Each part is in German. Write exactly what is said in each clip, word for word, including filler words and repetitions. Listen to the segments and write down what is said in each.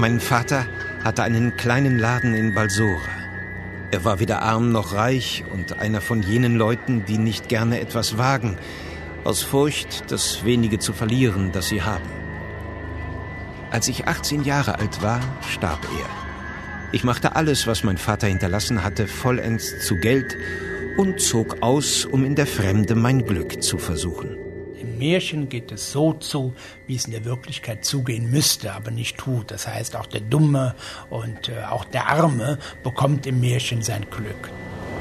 Mein Vater hatte einen kleinen Laden in Balsora. Er war weder arm noch reich und einer von jenen Leuten, die nicht gerne etwas wagen, aus Furcht, das wenige zu verlieren, das sie haben. Als ich achtzehn Jahre alt war, starb er. Ich machte alles, was mein Vater hinterlassen hatte, vollends zu Geld und zog aus, um in der Fremde mein Glück zu versuchen. Im Märchen geht es so zu, wie es in der Wirklichkeit zugehen müsste, aber nicht tut. Das heißt, auch der Dumme und äh, auch der Arme bekommt im Märchen sein Glück.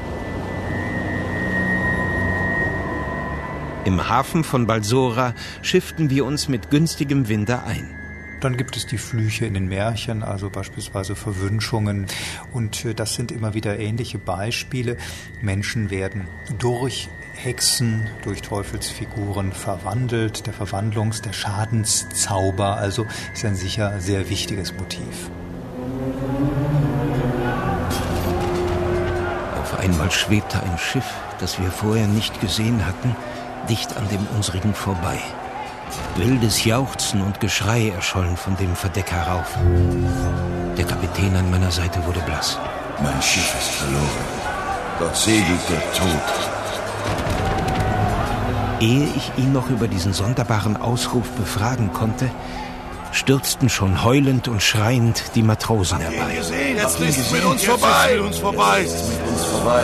Im Hafen von Balsora schifften wir uns mit günstigem Winde ein. Dann gibt es die Flüche in den Märchen, also beispielsweise Verwünschungen. Und das sind immer wieder ähnliche Beispiele. Menschen werden durch Hexen, durch Teufelsfiguren verwandelt. Der Verwandlungs-, der Schadenszauber, also ist ein sicher sehr wichtiges Motiv. Auf einmal schwebte ein Schiff, das wir vorher nicht gesehen hatten, dicht an dem unsrigen vorbei. Wildes Jauchzen und Geschrei erschollen von dem Verdeck herauf. Der Kapitän an meiner Seite wurde blass. Mein Schiff ist verloren. Dort segelt der Tod. Ehe ich ihn noch über diesen sonderbaren Ausruf befragen konnte, stürzten schon heulend und schreiend die Matrosen herbei. Jetzt ist es mit uns vorbei. Mit uns vorbei. Mit uns vorbei.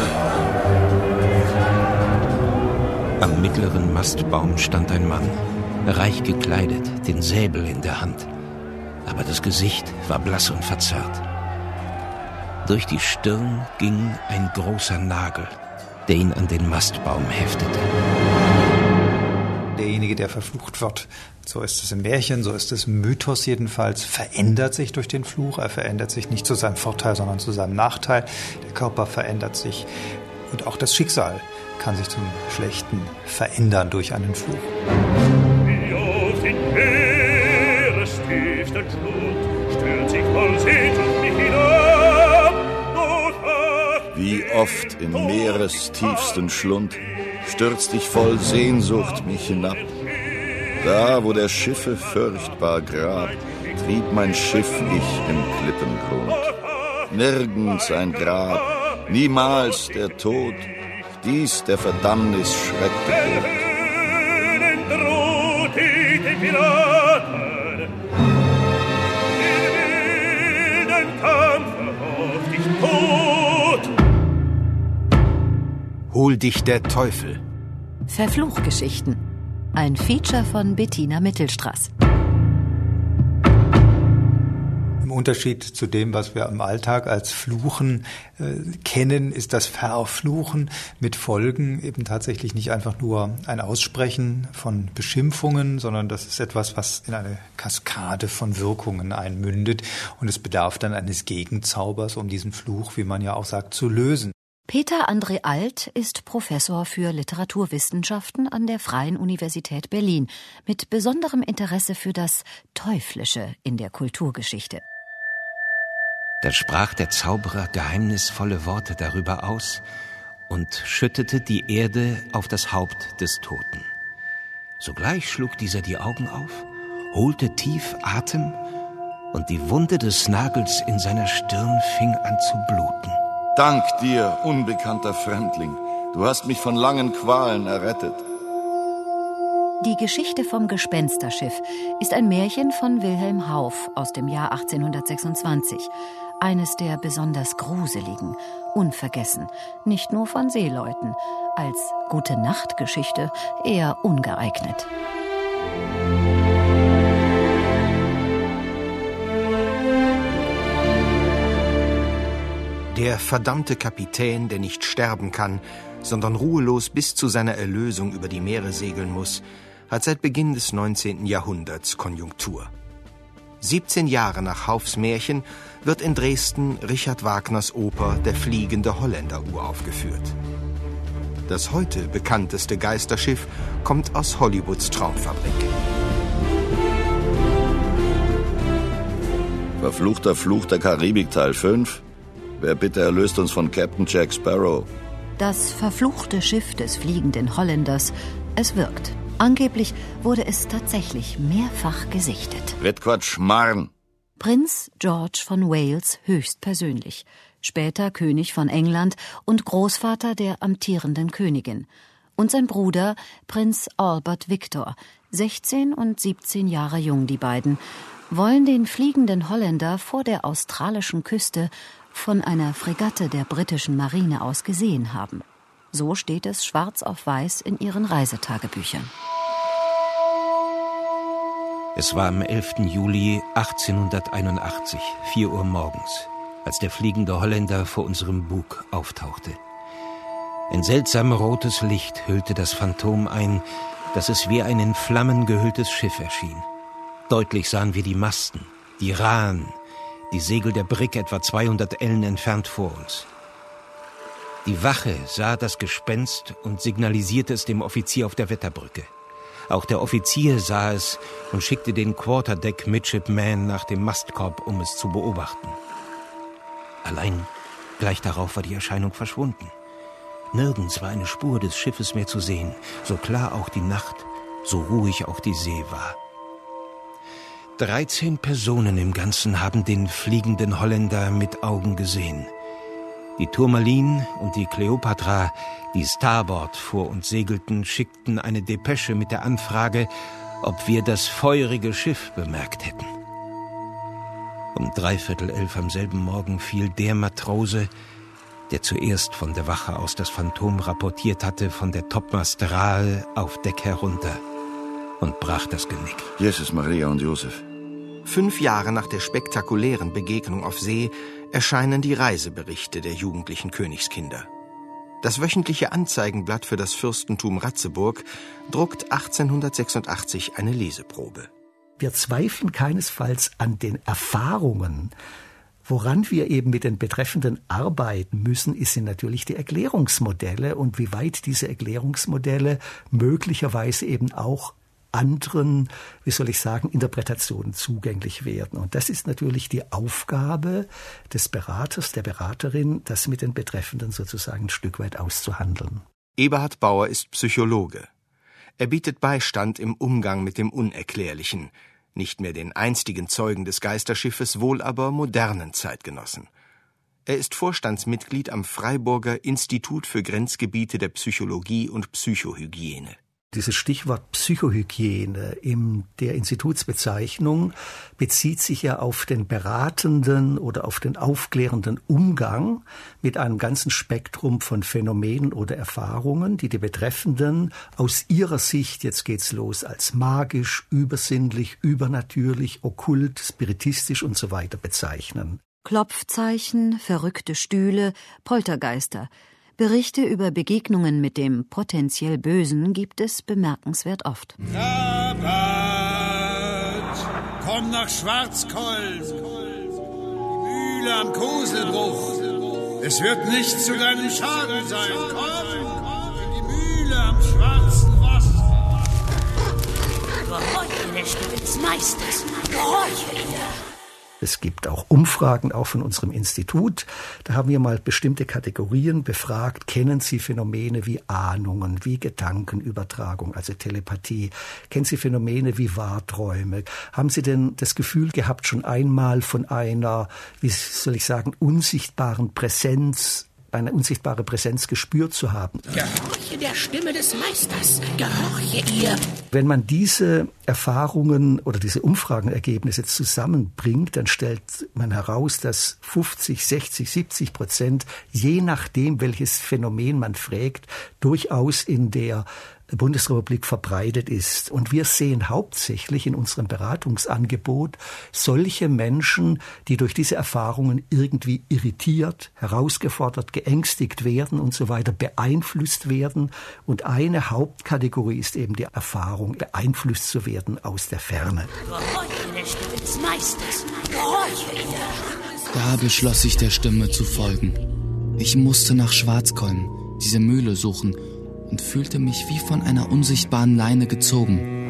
Am mittleren Mastbaum stand ein Mann, reich gekleidet, den Säbel in der Hand. Aber das Gesicht war blass und verzerrt. Durch die Stirn ging ein großer Nagel, der ihn an den Mastbaum heftete. Derjenige, der verflucht wird, so ist es im Märchen, so ist es im Mythos jedenfalls, verändert sich durch den Fluch. Er verändert sich nicht zu seinem Vorteil, sondern zu seinem Nachteil. Der Körper verändert sich und auch das Schicksal kann sich zum Schlechten verändern durch einen Fluch. Wie auf den Meerestiefsten Schlund stürzt sich voll Sehnsucht mich hinab. Wie oft im Meerestiefsten Schlund stürzt dich voll Sehnsucht mich hinab. Da, wo der Schiffe furchtbar Grab, trieb mein Schiff ich im Klippengrund. Nirgends ein Grab, niemals der Tod, dies der Verdammnis Schreckgebot. Hol dich der Teufel. Verfluchgeschichten. Ein Feature von Bettina Mittelstraß. Im Unterschied zu dem, was wir im Alltag als Fluchen äh, kennen, ist das Verfluchen mit Folgen eben tatsächlich nicht einfach nur ein Aussprechen von Beschimpfungen, sondern das ist etwas, was in eine Kaskade von Wirkungen einmündet. Und es bedarf dann eines Gegenzaubers, um diesen Fluch, wie man ja auch sagt, zu lösen. Peter André Alt ist Professor für Literaturwissenschaften an der Freien Universität Berlin mit besonderem Interesse für das Teuflische in der Kulturgeschichte. Da sprach der Zauberer geheimnisvolle Worte darüber aus und schüttete die Erde auf das Haupt des Toten. Sogleich schlug dieser die Augen auf, holte tief Atem und die Wunde des Nagels in seiner Stirn fing an zu bluten. Dank dir, unbekannter Fremdling. Du hast mich von langen Qualen errettet. Die Geschichte vom Gespensterschiff ist ein Märchen von Wilhelm Hauff aus dem Jahr achtzehnhundertsechsundzwanzig. Eines der besonders gruseligen, unvergessen, nicht nur von Seeleuten, als Gute-Nacht-Geschichte eher ungeeignet. Der verdammte Kapitän, der nicht sterben kann, sondern ruhelos bis zu seiner Erlösung über die Meere segeln muss, hat seit Beginn des neunzehnten Jahrhunderts Konjunktur. siebzehn Jahre nach Hauffs Märchen wird in Dresden Richard Wagners Oper Der fliegende Holländer uraufgeführt. Das heute bekannteste Geisterschiff kommt aus Hollywoods Traumfabrik. Verfluchter Fluch der Karibik Teil fünf. Wer bitte erlöst uns von Captain Jack Sparrow? Das verfluchte Schiff des fliegenden Holländers, es wirkt. Angeblich wurde es tatsächlich mehrfach gesichtet. Red Quatsch, Marn. Prinz George von Wales höchstpersönlich, später König von England und Großvater der amtierenden Königin, und sein Bruder Prinz Albert Victor, sechzehn und siebzehn Jahre jung die beiden, wollen den fliegenden Holländer vor der australischen Küste von einer Fregatte der britischen Marine aus gesehen haben. So steht es schwarz auf weiß in ihren Reisetagebüchern. Es war am elften Juli achtzehnhunderteinundachtzig, vier Uhr morgens, als der fliegende Holländer vor unserem Bug auftauchte. Ein seltsam rotes Licht hüllte das Phantom ein, dass es wie ein in Flammen gehülltes Schiff erschien. Deutlich sahen wir die Masten, die Rahen, die Segel der Brigg etwa zweihundert Ellen entfernt vor uns. Die Wache sah das Gespenst und signalisierte es dem Offizier auf der Wetterbrücke. Auch der Offizier sah es und schickte den Quarterdeck-Midshipman nach dem Mastkorb, um es zu beobachten. Allein gleich darauf war die Erscheinung verschwunden. Nirgends war eine Spur des Schiffes mehr zu sehen, so klar auch die Nacht, so ruhig auch die See war. Dreizehn Personen im Ganzen haben den fliegenden Holländer mit Augen gesehen. Die Tourmaline und die Cleopatra, die Starboard vor uns segelten, schickten eine Depesche mit der Anfrage, ob wir das feurige Schiff bemerkt hätten. Um dreiviertel elf am selben Morgen fiel der Matrose, der zuerst von der Wache aus das Phantom rapportiert hatte, von der Topmast Rahe auf Deck herunter und brach das Genick. Jesus, Maria und Josef. Fünf Jahre nach der spektakulären Begegnung auf See erscheinen die Reiseberichte der jugendlichen Königskinder. Das wöchentliche Anzeigenblatt für das Fürstentum Ratzeburg druckt achtzehnhundertsechsundachtzig eine Leseprobe. Wir zweifeln keinesfalls an den Erfahrungen. Woran wir eben mit den Betreffenden arbeiten müssen, sind natürlich die Erklärungsmodelle und wie weit diese Erklärungsmodelle möglicherweise eben auch anderen, wie soll ich sagen, Interpretationen zugänglich werden. Und das ist natürlich die Aufgabe des Beraters, der Beraterin, das mit den Betreffenden sozusagen ein Stück weit auszuhandeln. Eberhard Bauer ist Psychologe. Er bietet Beistand im Umgang mit dem Unerklärlichen, nicht mehr den einstigen Zeugen des Geisterschiffes, wohl aber modernen Zeitgenossen. Er ist Vorstandsmitglied am Freiburger Institut für Grenzgebiete der Psychologie und Psychohygiene. Dieses Stichwort Psychohygiene in der Institutsbezeichnung bezieht sich ja auf den beratenden oder auf den aufklärenden Umgang mit einem ganzen Spektrum von Phänomenen oder Erfahrungen, die die Betreffenden aus ihrer Sicht, jetzt geht's los, als magisch, übersinnlich, übernatürlich, okkult, spiritistisch und so weiter bezeichnen. Klopfzeichen, verrückte Stühle, Poltergeister. Berichte über Begegnungen mit dem potenziell Bösen gibt es bemerkenswert oft. Rabat, komm nach Schwarzkolm, die Mühle am Koselbruch. Es wird nicht zu deinem Schaden sein. Komm in die Mühle am schwarzen Wasser. Gehorche der Stimme des Meisters, gehorche ihr. Es gibt auch Umfragen, auch von unserem Institut. Da haben wir mal bestimmte Kategorien befragt. Kennen Sie Phänomene wie Ahnungen, wie Gedankenübertragung, also Telepathie? Kennen Sie Phänomene wie Wahrträume? Haben Sie denn das Gefühl gehabt, schon einmal von einer, wie soll ich sagen, unsichtbaren Präsenz, eine unsichtbare Präsenz gespürt zu haben? Gehorche der Stimme des Meisters, gehorche ihr. Wenn man diese Erfahrungen oder diese Umfragenergebnisse zusammenbringt, dann stellt man heraus, dass fünfzig, sechzig, siebzig Prozent, je nachdem, welches Phänomen man fragt, durchaus in der Bundesrepublik verbreitet ist. Und wir sehen hauptsächlich in unserem Beratungsangebot solche Menschen, die durch diese Erfahrungen irgendwie irritiert, herausgefordert, geängstigt werden und so weiter, beeinflusst werden. Und eine Hauptkategorie ist eben die Erfahrung, beeinflusst zu werden aus der Ferne. Gehorche der Stimme des Meisters, gehorche ihr. Da beschloss ich, der Stimme zu folgen. Ich musste nach Schwarzkolm, diese Mühle suchen, und fühlte mich wie von einer unsichtbaren Leine gezogen.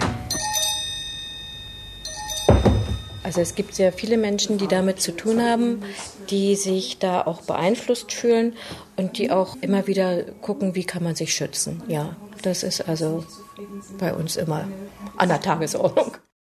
Also es gibt sehr viele Menschen, die damit zu tun haben, die sich da auch beeinflusst fühlen und die auch immer wieder gucken, wie kann man sich schützen. Ja, das ist also bei uns immer an der Tagesordnung.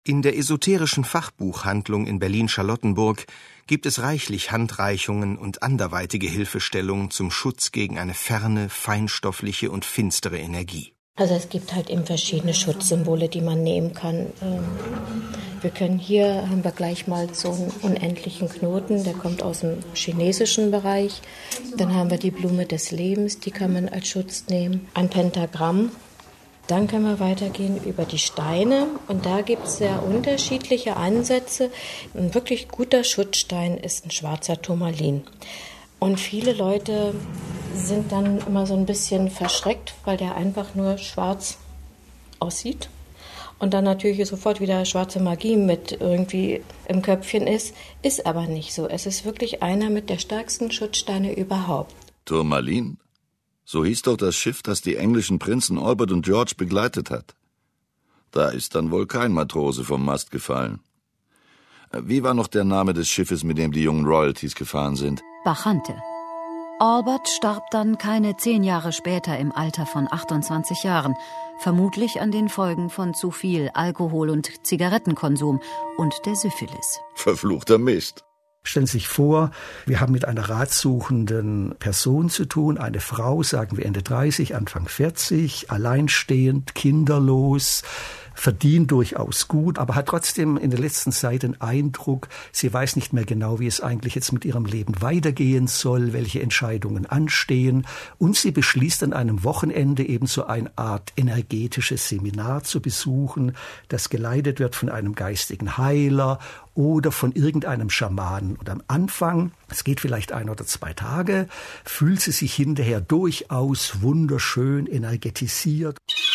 In der esoterischen Fachbuchhandlung in Berlin-Charlottenburg gibt es reichlich Handreichungen und anderweitige Hilfestellungen zum Schutz gegen eine ferne, feinstoffliche und finstere Energie. Also es gibt halt eben verschiedene Schutzsymbole, die man nehmen kann. Wir können hier, haben wir gleich mal so einen unendlichen Knoten, der kommt aus dem chinesischen Bereich. Dann haben wir die Blume des Lebens, die kann man als Schutz nehmen. Ein Pentagramm. Dann können wir weitergehen über die Steine und da gibt es sehr unterschiedliche Ansätze. Ein wirklich guter Schutzstein ist ein schwarzer Turmalin. Und viele Leute sind dann immer so ein bisschen verschreckt, weil der einfach nur schwarz aussieht. Und dann natürlich sofort wieder schwarze Magie mit irgendwie im Köpfchen ist. Ist aber nicht so. Es ist wirklich einer mit der stärksten Schutzsteine überhaupt. Turmalin? So hieß doch das Schiff, das die englischen Prinzen Albert und George begleitet hat. Da ist dann wohl kein Matrose vom Mast gefallen. Wie war noch der Name des Schiffes, mit dem die jungen Royalties gefahren sind? Bacchante. Albert starb dann keine zehn Jahre später im Alter von achtundzwanzig Jahren, vermutlich an den Folgen von zu viel Alkohol- und Zigarettenkonsum und der Syphilis. Verfluchter Mist. Stellen Sie sich vor, wir haben mit einer ratsuchenden Person zu tun, eine Frau, sagen wir Ende dreißig, Anfang vierzig, alleinstehend, kinderlos, verdient durchaus gut, aber hat trotzdem in der letzten Zeit den Eindruck, sie weiß nicht mehr genau, wie es eigentlich jetzt mit ihrem Leben weitergehen soll, welche Entscheidungen anstehen. Und sie beschließt an einem Wochenende eben so eine Art energetisches Seminar zu besuchen, das geleitet wird von einem geistigen Heiler oder von irgendeinem Schamanen. Und am Anfang, es geht vielleicht ein oder zwei Tage, fühlt sie sich hinterher durchaus wunderschön energetisiert.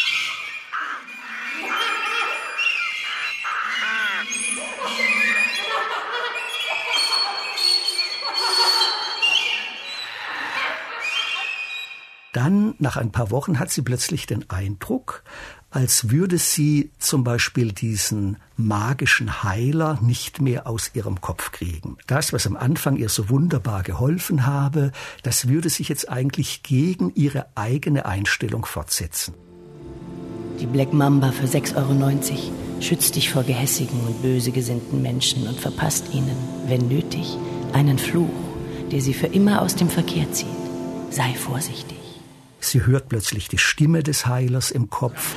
Dann, nach ein paar Wochen, hat sie plötzlich den Eindruck, als würde sie zum Beispiel diesen magischen Heiler nicht mehr aus ihrem Kopf kriegen. Das, was am Anfang ihr so wunderbar geholfen habe, das würde sich jetzt eigentlich gegen ihre eigene Einstellung fortsetzen. Die Black Mamba für sechs Euro neunzig schützt dich vor gehässigen und böse gesinnten Menschen und verpasst ihnen, wenn nötig, einen Fluch, der sie für immer aus dem Verkehr zieht. Sei vorsichtig. Sie hört plötzlich die Stimme des Heilers im Kopf.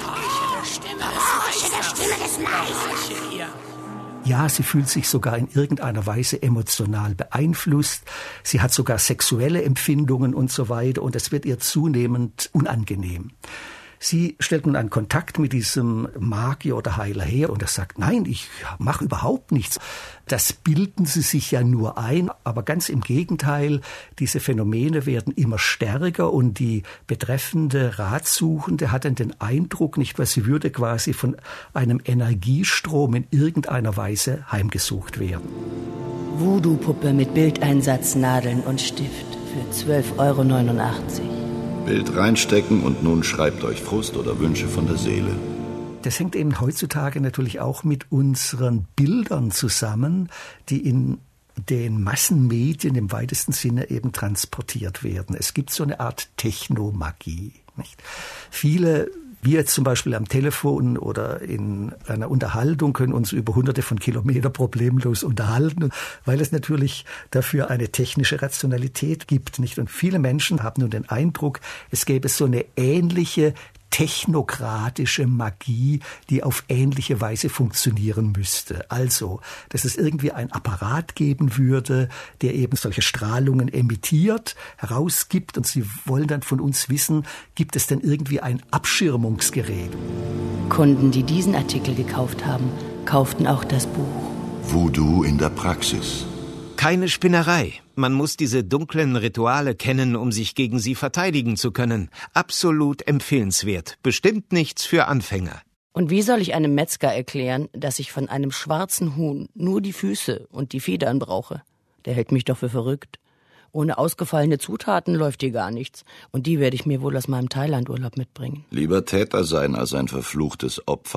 Ja, sie fühlt sich sogar in irgendeiner Weise emotional beeinflusst. Sie hat sogar sexuelle Empfindungen und so weiter. Und es wird ihr zunehmend unangenehm. Sie stellt nun einen Kontakt mit diesem Magier oder Heiler her und er sagt, nein, ich mache überhaupt nichts. Das bilden Sie sich ja nur ein, aber ganz im Gegenteil, diese Phänomene werden immer stärker und die betreffende Ratsuchende hat dann den Eindruck, nicht, weil sie würde quasi von einem Energiestrom in irgendeiner Weise heimgesucht werden. Voodoo-Puppe mit Bildeinsatz, Nadeln und Stift für zwölf Euro neunundachtzig. Bild reinstecken und nun schreibt euch Frust oder Wünsche von der Seele. Das hängt eben heutzutage natürlich auch mit unseren Bildern zusammen, die in den Massenmedien im weitesten Sinne eben transportiert werden. Es gibt so eine Art Technomagie, nicht? Viele, wir zum Beispiel am Telefon oder in einer Unterhaltung, können uns über hunderte von Kilometern problemlos unterhalten, weil es natürlich dafür eine technische Rationalität gibt, nicht? Und viele Menschen haben nun den Eindruck, es gäbe so eine ähnliche technokratische Magie, die auf ähnliche Weise funktionieren müsste. Also, dass es irgendwie einen Apparat geben würde, der eben solche Strahlungen emittiert, herausgibt und sie wollen dann von uns wissen, gibt es denn irgendwie ein Abschirmungsgerät? Kunden, die diesen Artikel gekauft haben, kauften auch das Buch. Voodoo in der Praxis. Keine Spinnerei. Man muss diese dunklen Rituale kennen, um sich gegen sie verteidigen zu können. Absolut empfehlenswert. Bestimmt nichts für Anfänger. Und wie soll ich einem Metzger erklären, dass ich von einem schwarzen Huhn nur die Füße und die Federn brauche? Der hält mich doch für verrückt. Ohne ausgefallene Zutaten läuft hier gar nichts. Und die werde ich mir wohl aus meinem Thailandurlaub mitbringen. Lieber Täter sein als ein verfluchtes Opfer.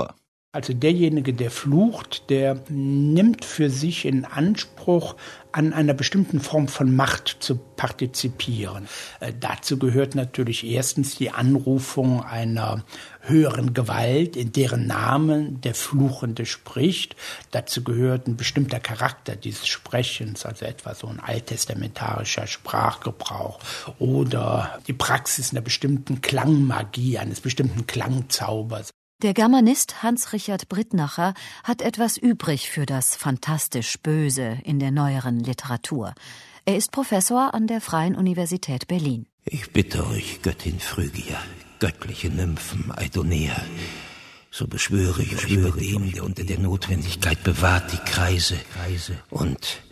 Also derjenige, der flucht, der nimmt für sich in Anspruch, an einer bestimmten Form von Macht zu partizipieren. Äh, dazu gehört natürlich erstens die Anrufung einer höheren Gewalt, in deren Namen der Fluchende spricht. Dazu gehört ein bestimmter Charakter dieses Sprechens, also etwa so ein alttestamentarischer Sprachgebrauch oder die Praxis einer bestimmten Klangmagie, eines bestimmten Klangzaubers. Der Germanist Hans-Richard Brittnacher hat etwas übrig für das fantastisch Böse in der neueren Literatur. Er ist Professor an der Freien Universität Berlin. Ich bitte euch, Göttin Phrygia, göttliche Nymphen, Eidonea, so beschwöre ich euch bei dem, der unter der Notwendigkeit bewahrt, die Kreise und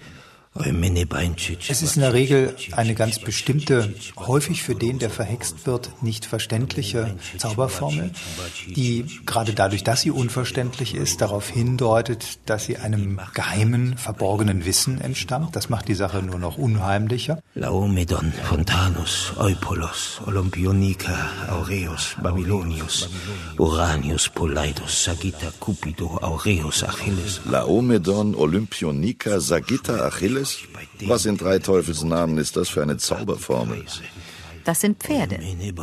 Es ist in der Regel eine ganz bestimmte, häufig für den, der verhext wird, nicht verständliche Zauberformel, die gerade dadurch, dass sie unverständlich ist, darauf hindeutet, dass sie einem geheimen, verborgenen Wissen entstammt. Das macht die Sache nur noch unheimlicher. Laomedon, Fontanus, Eupolos, Olympionika, Aureus, Babylonius, Uranius, Poleidus, Sagitta, Cupido, Aureus, Achilles. Laomedon, Olympionika, Sagitta, Achilles? Was in drei Teufelsnamen ist das für eine Zauberformel? Das sind Pferde.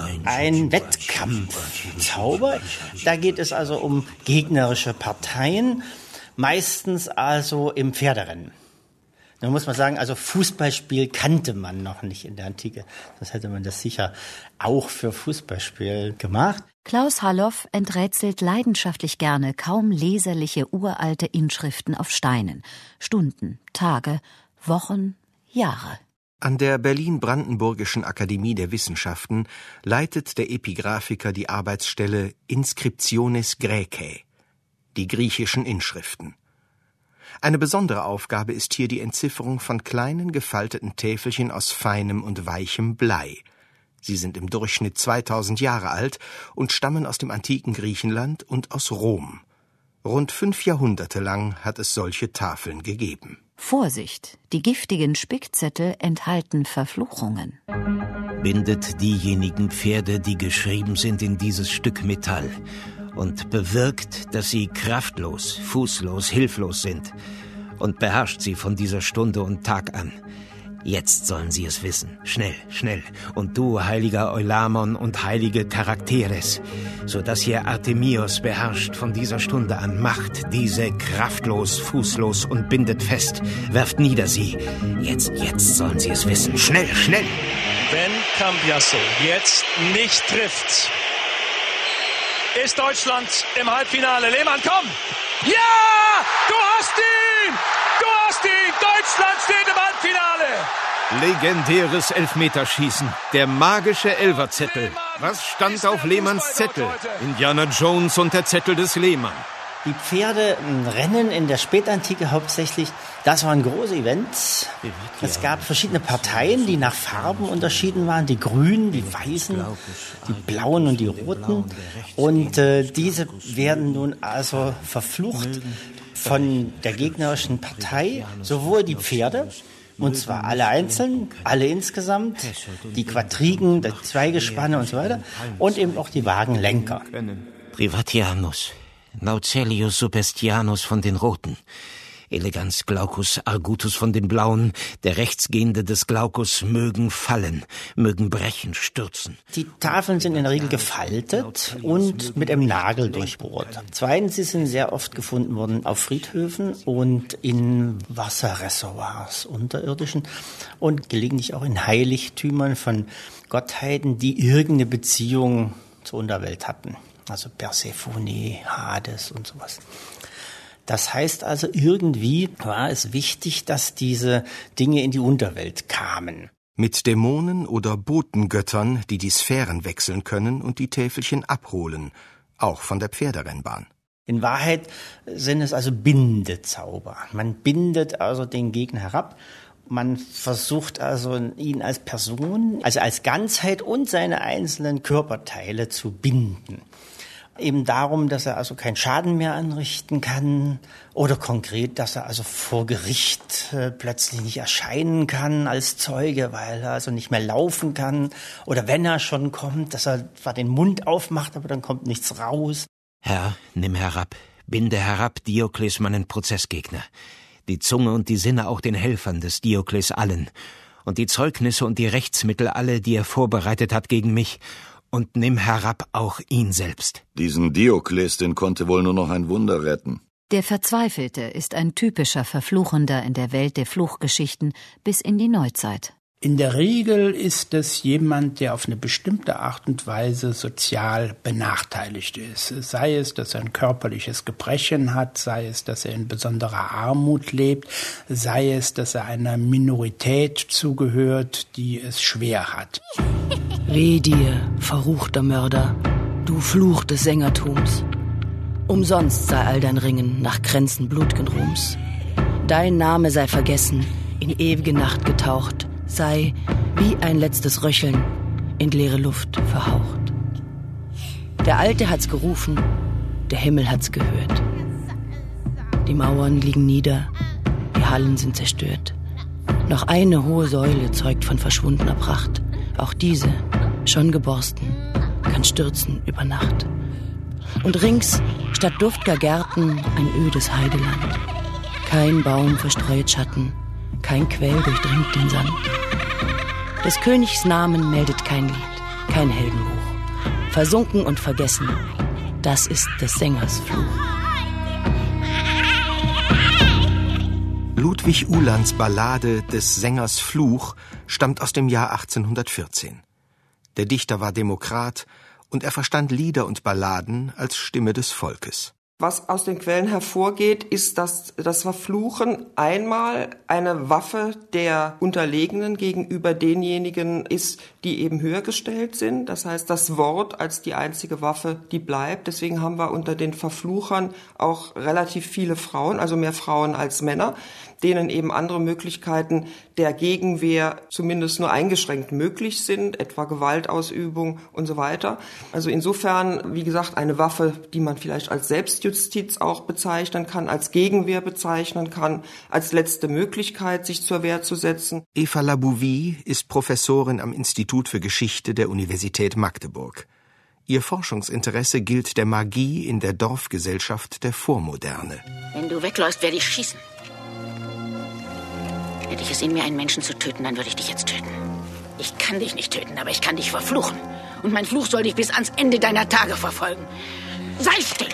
Ein Wettkampfzauber. Da geht es also um gegnerische Parteien, meistens also im Pferderennen. Da muss man sagen, also Fußballspiel kannte man noch nicht in der Antike. Das hätte man das sicher auch für Fußballspiel gemacht. Klaus Halloff enträtselt leidenschaftlich gerne kaum leserliche uralte Inschriften auf Steinen. Stunden, Tage, Wochen, Jahre. An der Berlin-Brandenburgischen Akademie der Wissenschaften leitet der Epigraphiker die Arbeitsstelle Inscriptiones Graecae, die griechischen Inschriften. Eine besondere Aufgabe ist hier die Entzifferung von kleinen gefalteten Täfelchen aus feinem und weichem Blei. Sie sind im Durchschnitt zweitausend Jahre alt und stammen aus dem antiken Griechenland und aus Rom. Rund fünf Jahrhunderte lang hat es solche Tafeln gegeben. Vorsicht, die giftigen Spickzettel enthalten Verfluchungen. Bindet diejenigen Pferde, die geschrieben sind, in dieses Stück Metall und bewirkt, dass sie kraftlos, fußlos, hilflos sind und beherrscht sie von dieser Stunde und Tag an. Jetzt sollen sie es wissen. Schnell, schnell. Und du, heiliger Eulamon und heilige Charakteres, so dass ihr Artemios beherrscht von dieser Stunde an, macht diese kraftlos, fußlos und bindet fest. Werft nieder sie. Jetzt, jetzt sollen sie es wissen. Schnell, schnell. Wenn Cambiasso jetzt nicht trifft, ist Deutschland im Halbfinale. Lehmann, komm! Ja! Du hast ihn! Du hast ihn! Deutschland steht im Halbfinale! Legendäres Elfmeterschießen. Der magische Elferzettel. Was stand auf Lehmanns Zettel? Indiana Jones und der Zettel des Lehmann. Die Pferderennen in der Spätantike hauptsächlich, das waren große Events. Es gab verschiedene Parteien, die nach Farben unterschieden waren. Die Grünen, die Weißen, die Blauen und die Roten. Und äh, diese werden nun also verflucht von der gegnerischen Partei, sowohl die Pferde, und zwar alle einzeln, alle insgesamt, die Quadrigen, die Zweigespanne und so weiter, und eben auch die Wagenlenker. Privatianus, Naucellius Superstianus von den Roten, Elegans Glaucus Argutus von den Blauen, der Rechtsgehende des Glaucus mögen fallen, mögen brechen, stürzen. Die Tafeln sind in der Regel gefaltet und mit einem Nagel durchbohrt. Zweitens, sie sind sehr oft gefunden worden auf Friedhöfen und in Wasserreservoirs, unterirdischen, und gelegentlich auch in Heiligtümern von Gottheiten, die irgendeine Beziehung zur Unterwelt hatten. Also Persephone, Hades und sowas. Das heißt also, irgendwie war es wichtig, dass diese Dinge in die Unterwelt kamen. Mit Dämonen oder Botengöttern, die die Sphären wechseln können und die Täfelchen abholen, auch von der Pferderennbahn. In Wahrheit sind es also Bindezauber. Man bindet also den Gegner herab. Man versucht also, ihn als Person, also als Ganzheit und seine einzelnen Körperteile zu binden. Eben darum, dass er also keinen Schaden mehr anrichten kann oder konkret, dass er also vor Gericht äh, plötzlich nicht erscheinen kann als Zeuge, weil er also nicht mehr laufen kann, oder wenn er schon kommt, dass er zwar den Mund aufmacht, aber dann kommt nichts raus. Herr, nimm herab, Binde herab, Diokles, meinen Prozessgegner, die Zunge und die Sinne auch den Helfern des Diokles allen, und die Zeugnisse und die Rechtsmittel alle, die er vorbereitet hat gegen mich, und nimm herab auch ihn selbst. Diesen Diokles, den konnte wohl nur noch ein Wunder retten. Der Verzweifelte ist ein typischer Verfluchender in der Welt der Fluchgeschichten bis in die Neuzeit. In der Regel ist es jemand, der auf eine bestimmte Art und Weise sozial benachteiligt ist. Sei es, dass er ein körperliches Gebrechen hat, sei es, dass er in besonderer Armut lebt, sei es, dass er einer Minorität zugehört, die es schwer hat. Weh dir, verruchter Mörder, du Fluch des Sängertums. Umsonst sei all dein Ringen nach Kränzen blut'gen Ruhms. Dein Name sei vergessen, in ewige Nacht getaucht, sei wie ein letztes Röcheln in leere Luft verhaucht. Der Alte hat's gerufen, der Himmel hat's gehört. Die Mauern liegen nieder, die Hallen sind zerstört. Noch eine hohe Säule zeugt von verschwundener Pracht. Auch diese, schon geborsten, kann stürzen über Nacht. Und rings, statt duft'ger Gärten, ein ödes Heideland. Kein Baum verstreuet Schatten, kein Quell durchdringt den Sand. Des Königs Namen meldet kein Lied, kein Heldenbuch. Versunken und vergessen, das ist des Sängers Fluch. Ludwig Uhlands Ballade des Sängers Fluch stammt aus dem Jahr achtzehnhundertvierzehn. Der Dichter war Demokrat und er verstand Lieder und Balladen als Stimme des Volkes. Was aus den Quellen hervorgeht, ist, dass das Verfluchen einmal eine Waffe der Unterlegenen gegenüber denjenigen ist, die eben höher gestellt sind. Das heißt, das Wort als die einzige Waffe, die bleibt. Deswegen haben wir unter den Verfluchern auch relativ viele Frauen, also mehr Frauen als Männer, denen eben andere Möglichkeiten der Gegenwehr zumindest nur eingeschränkt möglich sind, etwa Gewaltausübung und so weiter. Also insofern, wie gesagt, eine Waffe, die man vielleicht als Selbstjustiz auch bezeichnen kann, als Gegenwehr bezeichnen kann, als letzte Möglichkeit, sich zur Wehr zu setzen. Eva Labouvie ist Professorin am Institut für Geschichte der Universität Magdeburg. Ihr Forschungsinteresse gilt der Magie in der Dorfgesellschaft der Vormoderne. Wenn du wegläufst, werde ich schießen. Hätte ich es in mir, einen Menschen zu töten, dann würde ich dich jetzt töten. Ich kann dich nicht töten, aber ich kann dich verfluchen. Und mein Fluch soll dich bis ans Ende deiner Tage verfolgen. Sei still!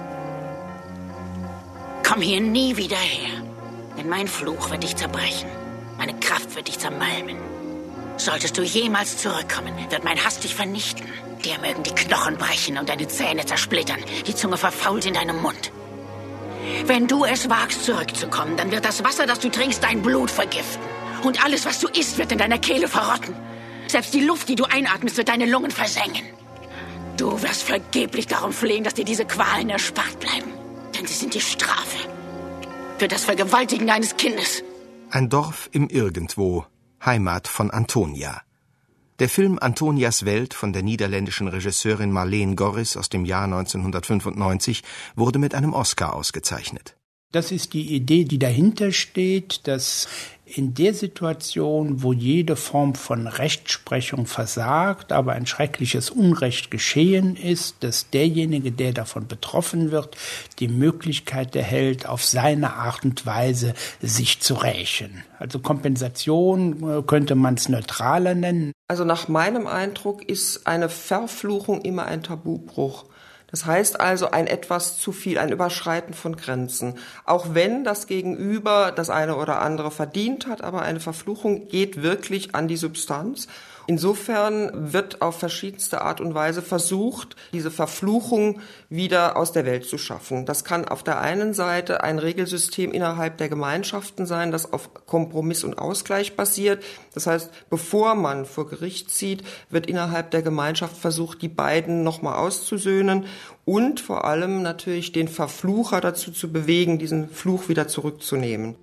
Komm hier nie wieder her. Denn mein Fluch wird dich zerbrechen. Meine Kraft wird dich zermalmen. Solltest du jemals zurückkommen, wird mein Hass dich vernichten. Dir mögen die Knochen brechen und deine Zähne zersplittern. Die Zunge verfault in deinem Mund. Wenn du es wagst, zurückzukommen, dann wird das Wasser, das du trinkst, dein Blut vergiften. Und alles, was du isst, wird in deiner Kehle verrotten. Selbst die Luft, die du einatmest, wird deine Lungen versengen. Du wirst vergeblich darum flehen, dass dir diese Qualen erspart bleiben. Denn sie sind die Strafe für das Vergewaltigen deines Kindes. Ein Dorf im Irgendwo, Heimat von Antonia. Der Film Antonias Welt von der niederländischen Regisseurin Marleen Gorris aus dem Jahr neunzehnhundertfünfundneunzig wurde mit einem Oscar ausgezeichnet. Das ist die Idee, die dahinter steht, dass in der Situation, wo jede Form von Rechtsprechung versagt, aber ein schreckliches Unrecht geschehen ist, dass derjenige, der davon betroffen wird, die Möglichkeit erhält, auf seine Art und Weise sich zu rächen. Also Kompensation könnte man es neutraler nennen. Also nach meinem Eindruck ist eine Verfluchung immer ein Tabubruch. Das heißt also ein etwas zu viel, ein Überschreiten von Grenzen. Auch wenn das Gegenüber das eine oder andere verdient hat, aber eine Verfluchung geht wirklich an die Substanz. Insofern wird auf verschiedenste Art und Weise versucht, diese Verfluchung wieder aus der Welt zu schaffen. Das kann auf der einen Seite ein Regelsystem innerhalb der Gemeinschaften sein, das auf Kompromiss und Ausgleich basiert. Das heißt, bevor man vor Gericht zieht, wird innerhalb der Gemeinschaft versucht, die beiden nochmal auszusöhnen und vor allem natürlich den Verflucher dazu zu bewegen, diesen Fluch wieder zurückzunehmen.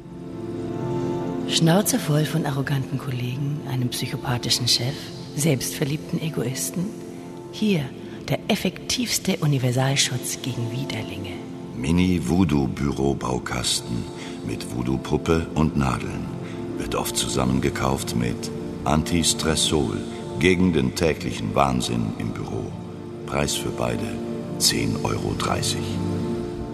Schnauze voll von arroganten Kollegen, einem psychopathischen Chef, selbstverliebten Egoisten. Hier der effektivste Universalschutz gegen Widerlinge. Mini-Voodoo-Büro-Baukasten mit Voodoo-Puppe und Nadeln. Wird oft zusammengekauft mit Antistressol gegen den täglichen Wahnsinn im Büro. Preis für beide zehn Euro dreißig.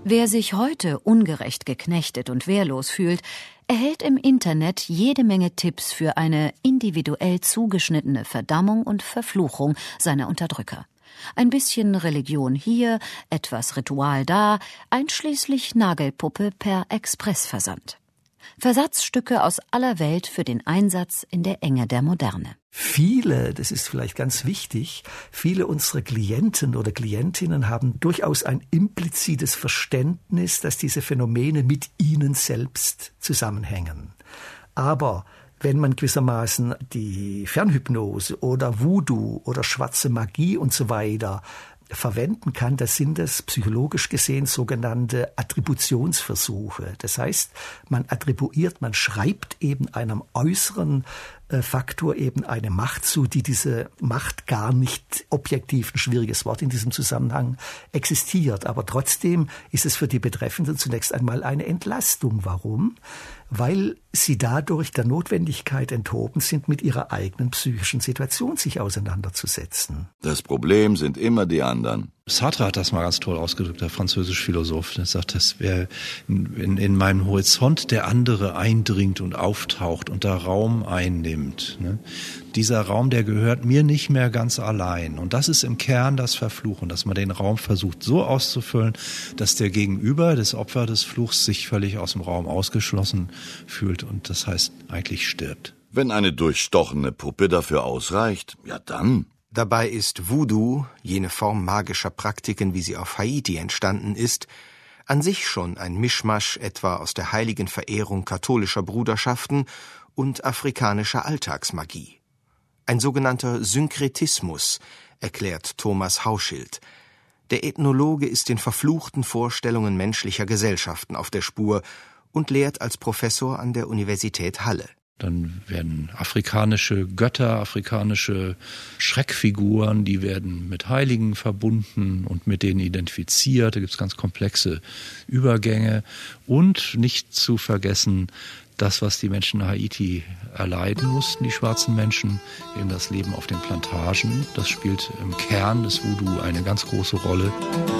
Wer sich heute ungerecht geknechtet und wehrlos fühlt, erhält im Internet jede Menge Tipps für eine individuell zugeschnittene Verdammung und Verfluchung seiner Unterdrücker. Ein bisschen Religion hier, etwas Ritual da, einschließlich Nagelpuppe per Expressversand. Versatzstücke aus aller Welt für den Einsatz in der Enge der Moderne. Viele, das ist vielleicht ganz wichtig, viele unserer Klienten oder Klientinnen haben durchaus ein implizites Verständnis, dass diese Phänomene mit ihnen selbst zusammenhängen. Aber wenn man gewissermaßen die Fernhypnose oder Voodoo oder schwarze Magie und so weiter verwenden kann, das sind es psychologisch gesehen sogenannte Attributionsversuche. Das heißt, man attribuiert, man schreibt eben einem äußeren äh, Faktor eben eine Macht zu, die diese Macht gar nicht objektiv, ein schwieriges Wort in diesem Zusammenhang, existiert. Aber trotzdem ist es für die Betreffenden zunächst einmal eine Entlastung. Warum? Weil sie dadurch der Notwendigkeit enthoben sind, mit ihrer eigenen psychischen Situation sich auseinanderzusetzen. Das Problem sind immer die anderen. Sartre hat das mal ganz toll ausgedrückt, der französische Philosoph. Der sagt, dass wer in, in meinem Horizont der andere eindringt und auftaucht und da Raum einnimmt. Ne? Dieser Raum, der gehört mir nicht mehr ganz allein. Und das ist im Kern das Verfluchen, dass man den Raum versucht so auszufüllen, dass der Gegenüber, das Opfer des Fluchs, sich völlig aus dem Raum ausgeschlossen fühlt und das heißt eigentlich stirbt. Wenn eine durchstochene Puppe dafür ausreicht, ja dann. Dabei ist Voodoo, jene Form magischer Praktiken, wie sie auf Haiti entstanden ist, an sich schon ein Mischmasch etwa aus der heiligen Verehrung katholischer Bruderschaften und afrikanischer Alltagsmagie. Ein sogenannter Synkretismus, erklärt Thomas Hauschild. Der Ethnologe ist den verfluchten Vorstellungen menschlicher Gesellschaften auf der Spur und lehrt als Professor an der Universität Halle. Dann werden afrikanische Götter, afrikanische Schreckfiguren, die werden mit Heiligen verbunden und mit denen identifiziert. Da gibt es ganz komplexe Übergänge. Und nicht zu vergessen, das, was die Menschen in Haiti erleiden mussten, die schwarzen Menschen, eben das Leben auf den Plantagen. Das spielt im Kern des Voodoo eine ganz große Rolle.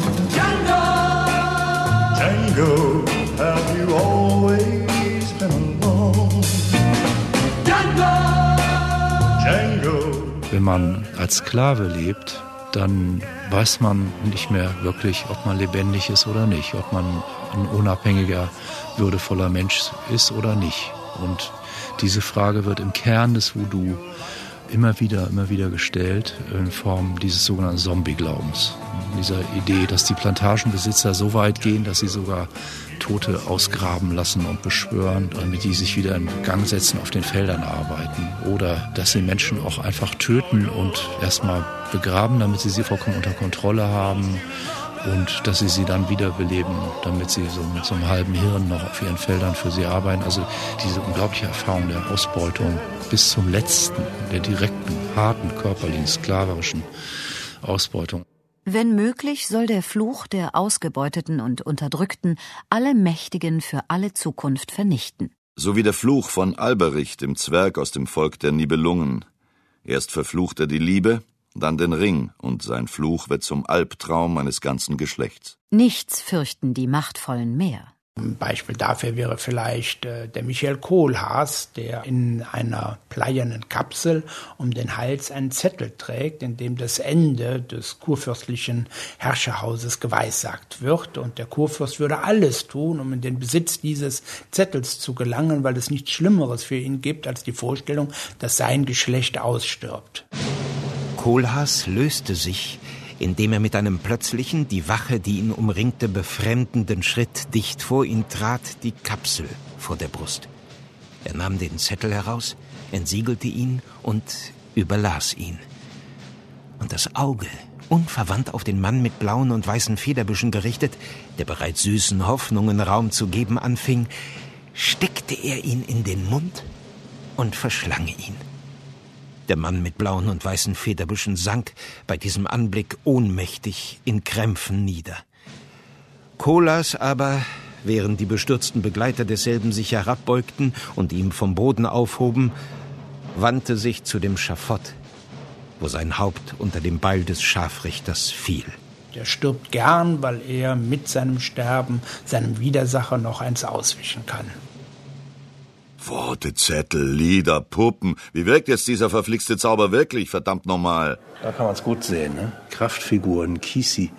Django, Django, have you always been alone? Wenn man als Sklave lebt, dann weiß man nicht mehr wirklich, ob man lebendig ist oder nicht, ob man ein unabhängiger, würdevoller Mensch ist oder nicht. Und diese Frage wird im Kern des Voodoo immer wieder, immer wieder gestellt in Form dieses sogenannten Zombie-Glaubens. Dieser Idee, dass die Plantagenbesitzer so weit gehen, dass sie sogar Tote ausgraben lassen und beschwören, damit die sich wieder in Gang setzen, auf den Feldern arbeiten. Oder dass sie Menschen auch einfach töten und erstmal begraben, damit sie sie vollkommen unter Kontrolle haben. Und dass sie sie dann wiederbeleben, damit sie so mit so einem halben Hirn noch auf ihren Feldern für sie arbeiten. Also diese unglaubliche Erfahrung der Ausbeutung bis zum letzten, der direkten, harten, körperlichen, sklaverischen Ausbeutung. Wenn möglich, soll der Fluch der Ausgebeuteten und Unterdrückten alle Mächtigen für alle Zukunft vernichten. So wie der Fluch von Alberich, dem Zwerg aus dem Volk der Nibelungen. Erst verflucht er die Liebe, dann den Ring, und sein Fluch wird zum Albtraum eines ganzen Geschlechts. Nichts fürchten die Machtvollen mehr. Ein Beispiel dafür wäre vielleicht äh, der Michael Kohlhaas, der in einer bleiernen Kapsel um den Hals einen Zettel trägt, in dem das Ende des kurfürstlichen Herrscherhauses geweissagt wird. Und der Kurfürst würde alles tun, um in den Besitz dieses Zettels zu gelangen, weil es nichts Schlimmeres für ihn gibt, als die Vorstellung, dass sein Geschlecht ausstirbt. Kohlhaas löste sich, indem er mit einem plötzlichen, die Wache, die ihn umringte, befremdenden Schritt dicht vor ihn trat, die Kapsel vor der Brust. Er nahm den Zettel heraus, entsiegelte ihn und überlas ihn. Und das Auge, unverwandt auf den Mann mit blauen und weißen Federbüschen gerichtet, der bereits süßen Hoffnungen Raum zu geben anfing, steckte er ihn in den Mund und verschlang ihn. Der Mann mit blauen und weißen Federbüschen sank bei diesem Anblick ohnmächtig in Krämpfen nieder. Kohlhaas aber, während die bestürzten Begleiter desselben sich herabbeugten und ihm vom Boden aufhoben, wandte sich zu dem Schafott, wo sein Haupt unter dem Beil des Scharfrichters fiel. Er stirbt gern, weil er mit seinem Sterben seinem Widersacher noch eins auswischen kann. Worte, Zettel, Lieder, Puppen. Wie wirkt jetzt dieser verflixte Zauber wirklich, verdammt nochmal? Da kann man es gut sehen, ne? Kraftfiguren, Kisi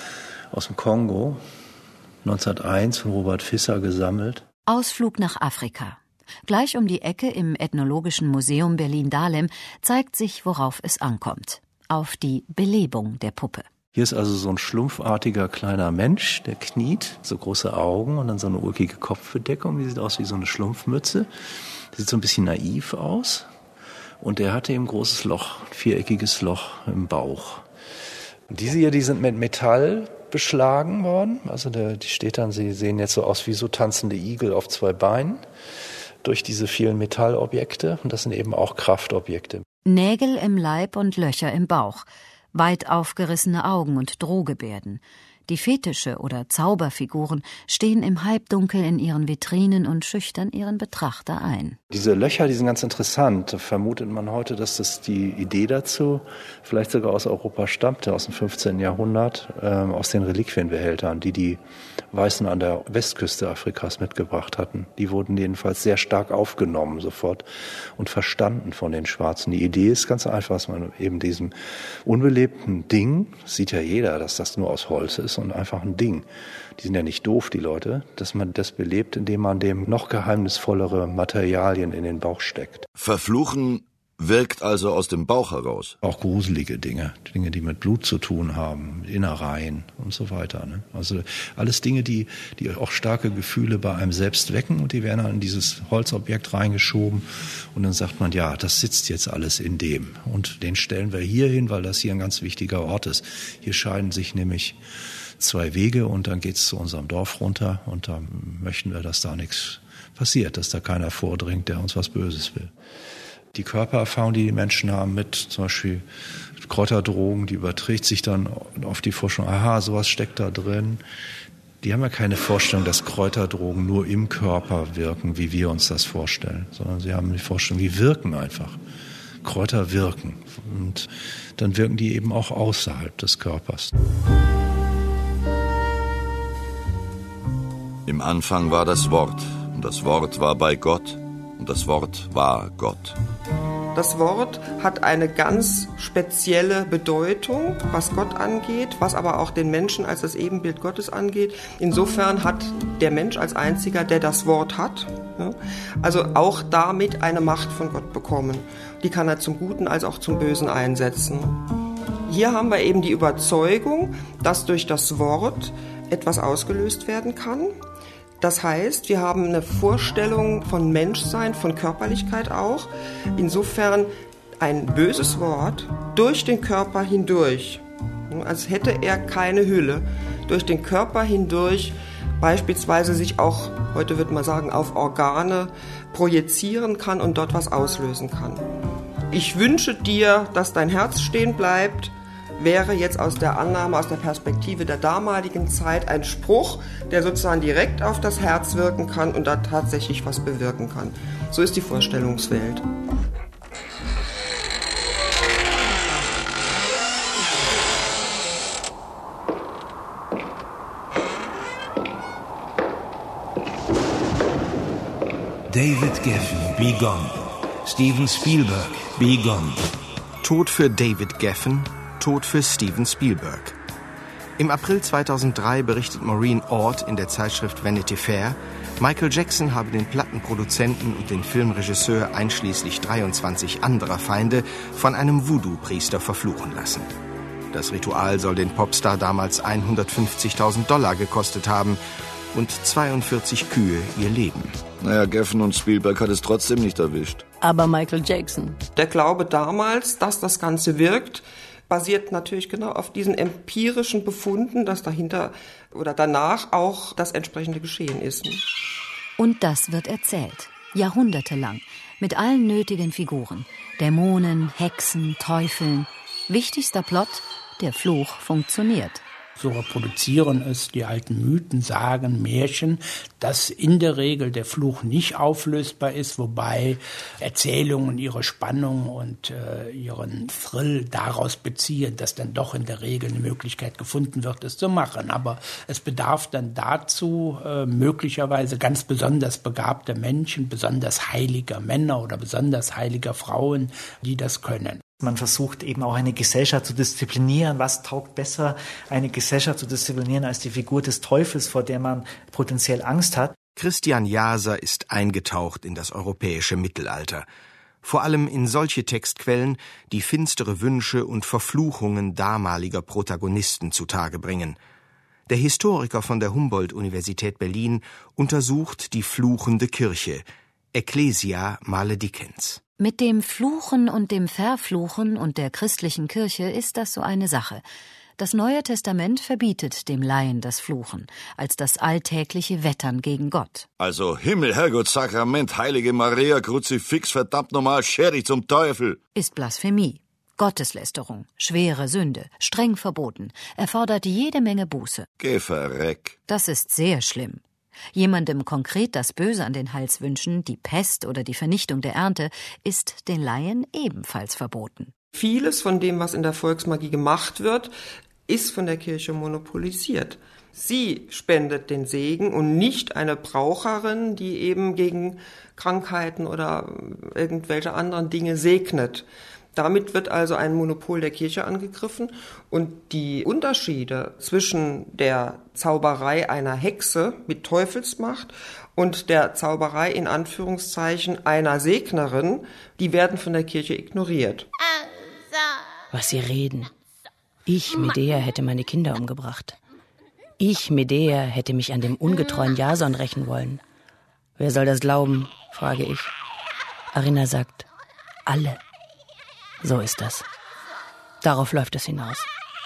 aus dem Kongo, neunzehnhunderteins von Robert Visser gesammelt. Ausflug nach Afrika. Gleich um die Ecke im Ethnologischen Museum Berlin-Dahlem zeigt sich, worauf es ankommt. Auf die Belebung der Puppe. Hier ist also so ein schlumpfartiger kleiner Mensch, der kniet, so große Augen und dann so eine ulkige Kopfbedeckung, die sieht aus wie so eine Schlumpfmütze. Der sieht so ein bisschen naiv aus und der hatte eben ein großes Loch, ein viereckiges Loch im Bauch. Und diese hier, die sind mit Metall beschlagen worden, also der, die steht dann, sie sehen jetzt so aus wie so tanzende Igel auf zwei Beinen durch diese vielen Metallobjekte und das sind eben auch Kraftobjekte. Nägel im Leib und Löcher im Bauch. Weit aufgerissene Augen und Drohgebärden. Die Fetische oder Zauberfiguren stehen im Halbdunkel in ihren Vitrinen und schüchtern ihren Betrachter ein. Diese Löcher, die sind ganz interessant. Da vermutet man heute, dass das die Idee dazu vielleicht sogar aus Europa stammte, aus dem fünfzehnten Jahrhundert, äh, aus den Reliquienbehältern, die die Weißen an der Westküste Afrikas mitgebracht hatten. Die wurden jedenfalls sehr stark aufgenommen sofort und verstanden von den Schwarzen. Die Idee ist ganz einfach, dass man eben diesem unbelebten Ding, sieht ja jeder, dass das nur aus Holz ist und einfach ein Ding. Die sind ja nicht doof, die Leute, dass man das belebt, indem man dem noch geheimnisvollere Materialien in den Bauch steckt. Verfluchen wirkt also aus dem Bauch heraus. Auch gruselige Dinge, Dinge, die mit Blut zu tun haben, Innereien und so weiter. Ne? Also alles Dinge, die, die auch starke Gefühle bei einem selbst wecken und die werden dann in dieses Holzobjekt reingeschoben und dann sagt man, ja, das sitzt jetzt alles in dem und den stellen wir hier hin, weil das hier ein ganz wichtiger Ort ist. Hier scheiden sich nämlich zwei Wege und dann geht's zu unserem Dorf runter und da möchten wir, dass da nichts passiert, dass da keiner vordringt, der uns was Böses will. Die Körpererfahrung, die die Menschen haben mit zum Beispiel Kräuterdrogen, die überträgt sich dann auf die Forschung. Aha, sowas steckt da drin. Die haben ja keine Vorstellung, dass Kräuterdrogen nur im Körper wirken, wie wir uns das vorstellen, sondern sie haben die Vorstellung, die wirken einfach. Kräuter wirken und dann wirken die eben auch außerhalb des Körpers. Im Anfang war das Wort und das Wort war bei Gott. Und das Wort war Gott. Das Wort hat eine ganz spezielle Bedeutung, was Gott angeht, was aber auch den Menschen als das Ebenbild Gottes angeht. Insofern hat der Mensch als einziger, der das Wort hat, ja, also auch damit eine Macht von Gott bekommen. Die kann er zum Guten als auch zum Bösen einsetzen. Hier haben wir eben die Überzeugung, dass durch das Wort etwas ausgelöst werden kann. Das heißt, wir haben eine Vorstellung von Menschsein, von Körperlichkeit auch. Insofern ein böses Wort durch den Körper hindurch, als hätte er keine Hülle, durch den Körper hindurch beispielsweise sich auch, heute würde man sagen, auf Organe projizieren kann und dort was auslösen kann. Ich wünsche dir, dass dein Herz stehen bleibt, wäre jetzt aus der Annahme, aus der Perspektive der damaligen Zeit ein Spruch, der sozusagen direkt auf das Herz wirken kann und da tatsächlich was bewirken kann. So ist die Vorstellungswelt. David Geffen, Be Gone. Steven Spielberg, Be Gone. Tod für David Geffen, Tod für Steven Spielberg. Im April zweitausenddrei berichtet Maureen Ord in der Zeitschrift Vanity Fair, Michael Jackson habe den Plattenproduzenten und den Filmregisseur einschließlich dreiundzwanzig anderer Feinde von einem Voodoo-Priester verfluchen lassen. Das Ritual soll den Popstar damals hundertfünfzigtausend Dollar gekostet haben und zweiundvierzig Kühe ihr Leben. Naja, Geffen und Spielberg hat es trotzdem nicht erwischt. Aber Michael Jackson. Der Glaube damals, dass das Ganze wirkt, basiert natürlich genau auf diesen empirischen Befunden, dass dahinter oder danach auch das entsprechende Geschehen ist. Und das wird erzählt, jahrhundertelang, mit allen nötigen Figuren. Dämonen, Hexen, Teufeln. Wichtigster Plot, der Fluch funktioniert. So reproduzieren es die alten Mythen, Sagen, Märchen, dass in der Regel der Fluch nicht auflösbar ist, wobei Erzählungen ihre Spannung und äh, ihren Thrill daraus beziehen, dass dann doch in der Regel eine Möglichkeit gefunden wird, es zu machen. Aber es bedarf dann dazu äh, möglicherweise ganz besonders begabter Menschen, besonders heiliger Männer oder besonders heiliger Frauen, die das können. Man versucht eben auch eine Gesellschaft zu disziplinieren. Was taugt besser, eine Gesellschaft zu disziplinieren als die Figur des Teufels, vor der man potenziell Angst hat? Christian Jaser ist eingetaucht in das europäische Mittelalter. Vor allem in solche Textquellen, die finstere Wünsche und Verfluchungen damaliger Protagonisten zutage bringen. Der Historiker von der Humboldt-Universität Berlin untersucht die fluchende Kirche, Ecclesia Maledicens. Mit dem Fluchen und dem Verfluchen und der christlichen Kirche ist das so eine Sache. Das Neue Testament verbietet dem Laien das Fluchen, als das alltägliche Wettern gegen Gott. Also Himmel, Herrgott, Sakrament, Heilige Maria, Kruzifix, verdammt nochmal, scher dich zum Teufel. Ist Blasphemie, Gotteslästerung, schwere Sünde, streng verboten, erfordert jede Menge Buße. Geh verreck. Das ist sehr schlimm. Jemandem konkret das Böse an den Hals wünschen, die Pest oder die Vernichtung der Ernte, ist den Laien ebenfalls verboten. Vieles von dem, was in der Volksmagie gemacht wird, ist von der Kirche monopolisiert. Sie spendet den Segen und nicht eine Braucherin, die eben gegen Krankheiten oder irgendwelche anderen Dinge segnet. Damit wird also ein Monopol der Kirche angegriffen und die Unterschiede zwischen der Zauberei einer Hexe mit Teufelsmacht und der Zauberei in Anführungszeichen einer Segnerin, die werden von der Kirche ignoriert. Was Sie reden. Ich, Medea, hätte meine Kinder umgebracht. Ich, Medea, hätte mich an dem ungetreuen Jason rächen wollen. Wer soll das glauben, frage ich. Arina sagt, alle. So ist das. Darauf läuft es hinaus.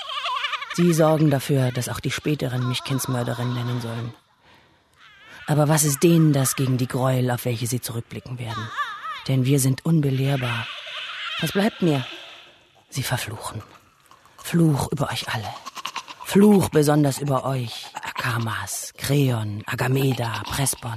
Sie sorgen dafür, dass auch die späteren mich Kindsmörderinnen nennen sollen. Aber was ist denen das gegen die Gräuel, auf welche sie zurückblicken werden? Denn wir sind unbelehrbar. Was bleibt mir? Sie verfluchen. Fluch über euch alle. Fluch besonders über euch, Akamas, Kreon, Agameda, Prespon.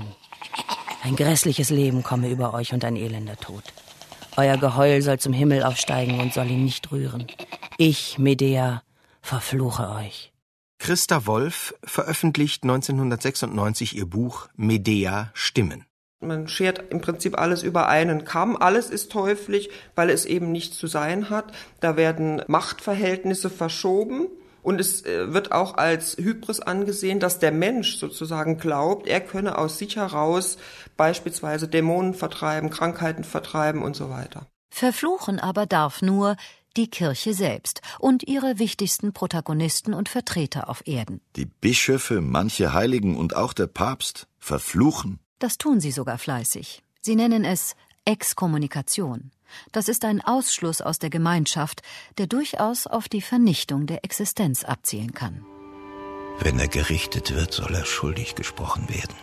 Ein grässliches Leben komme über euch und ein elender Tod. Euer Geheul soll zum Himmel aufsteigen und soll ihn nicht rühren. Ich, Medea, verfluche euch. Christa Wolf veröffentlicht neunzehnhundertsechsundneunzig ihr Buch Medea Stimmen. Man schert im Prinzip alles über einen Kamm. Alles ist teuflisch, weil es eben nicht zu sein hat. Da werden Machtverhältnisse verschoben. Und es wird auch als Hybris angesehen, dass der Mensch sozusagen glaubt, er könne aus sich heraus beispielsweise Dämonen vertreiben, Krankheiten vertreiben und so weiter. Verfluchen aber darf nur die Kirche selbst und ihre wichtigsten Protagonisten und Vertreter auf Erden. Die Bischöfe, manche Heiligen und auch der Papst verfluchen. Das tun sie sogar fleißig. Sie nennen es Exkommunikation. Das ist ein Ausschluss aus der Gemeinschaft, der durchaus auf die Vernichtung der Existenz abzielen kann. Wenn er gerichtet wird, soll er schuldig gesprochen werden.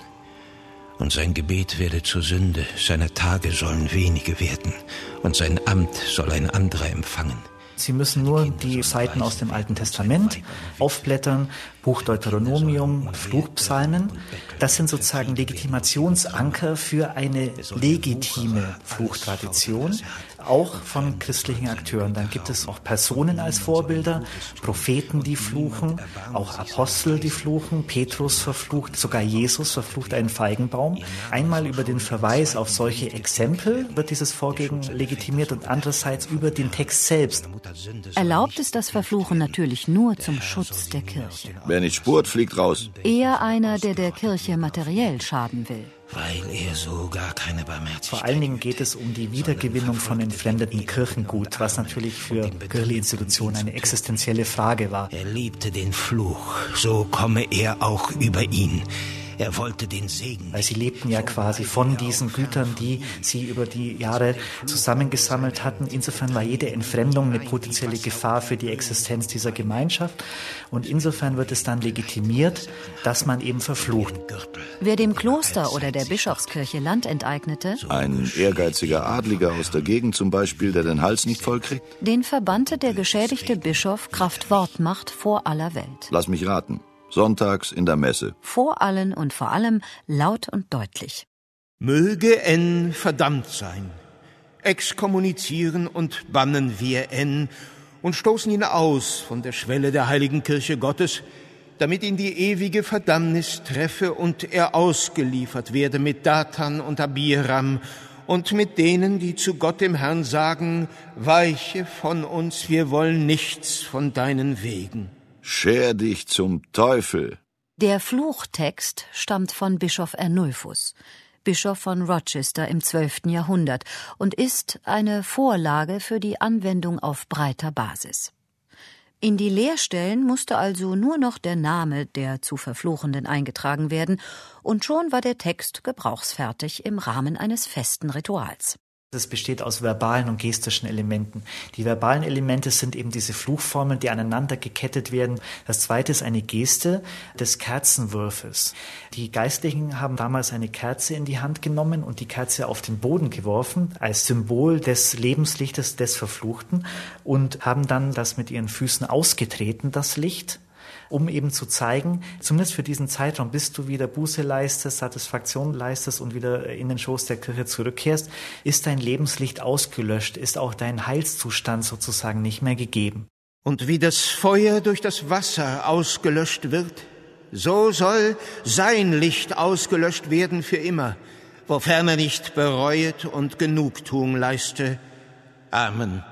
Und sein Gebet werde zur Sünde, seine Tage sollen wenige werden, und sein Amt soll ein anderer empfangen. Sie müssen nur die Seiten aus dem Alten Testament aufblättern, Buch Deuteronomium, Fluchpsalmen. Das sind sozusagen Legitimationsanker für eine legitime Fluchtradition, auch von christlichen Akteuren. Dann gibt es auch Personen als Vorbilder, Propheten, die fluchen, auch Apostel, die fluchen, Petrus verflucht, sogar Jesus verflucht einen Feigenbaum. Einmal über den Verweis auf solche Exempel wird dieses Vorgehen legitimiert und andererseits über den Text selbst. Erlaubt ist das Verfluchen natürlich nur zum Schutz der Kirche. Wer nicht spurt, fliegt raus. Eher einer, der der Kirche materiell schaden will. Weil er so gar keine Barmherzigkeit. Vor allen Dingen geht es um die Wiedergewinnung von entfremdeten Kirchengut, was natürlich für Kircheninstitutionen eine existenzielle Frage war. Er liebte den Fluch, so komme er auch über ihn. Er wollte den Segen. Weil sie lebten ja quasi von diesen Gütern, die sie über die Jahre zusammengesammelt hatten. Insofern war jede Entfremdung eine potenzielle Gefahr für die Existenz dieser Gemeinschaft. Und insofern wird es dann legitimiert, dass man eben verflucht. Wer dem Kloster oder der Bischofskirche Land enteignete, ein ehrgeiziger Adliger aus der Gegend zum Beispiel, der den Hals nicht vollkriegt, den verbannte der geschädigte Bischof kraft Wortmacht vor aller Welt. Lass mich raten. Sonntags in der Messe. Vor allen und vor allem laut und deutlich. Möge en verdammt sein. Exkommunizieren und bannen wir en und stoßen ihn aus von der Schwelle der heiligen Kirche Gottes, damit ihn die ewige Verdammnis treffe und er ausgeliefert werde mit Datan und Abiram und mit denen, die zu Gott dem Herrn sagen, weiche von uns, wir wollen nichts von deinen Wegen. Scher dich zum Teufel. Der Fluchtext stammt von Bischof Ernulphus, Bischof von Rochester im zwölften Jahrhundert und ist eine Vorlage für die Anwendung auf breiter Basis. In die Lehrstellen musste also nur noch der Name der zu Verfluchenden eingetragen werden, und schon war der Text gebrauchsfertig im Rahmen eines festen Rituals. Es besteht aus verbalen und gestischen Elementen. Die verbalen Elemente sind eben diese Fluchformeln, die aneinander gekettet werden. Das zweite ist eine Geste des Kerzenwurfes. Die Geistlichen haben damals eine Kerze in die Hand genommen und die Kerze auf den Boden geworfen, als Symbol des Lebenslichtes des Verfluchten, und haben dann das mit ihren Füßen ausgetreten, das Licht, um eben zu zeigen, zumindest für diesen Zeitraum, bis du wieder Buße leistest, Satisfaktion leistest und wieder in den Schoß der Kirche zurückkehrst, ist dein Lebenslicht ausgelöscht, ist auch dein Heilszustand sozusagen nicht mehr gegeben. Und wie das Feuer durch das Wasser ausgelöscht wird, so soll sein Licht ausgelöscht werden für immer, wofern er nicht bereuet und Genugtuung leiste. Amen.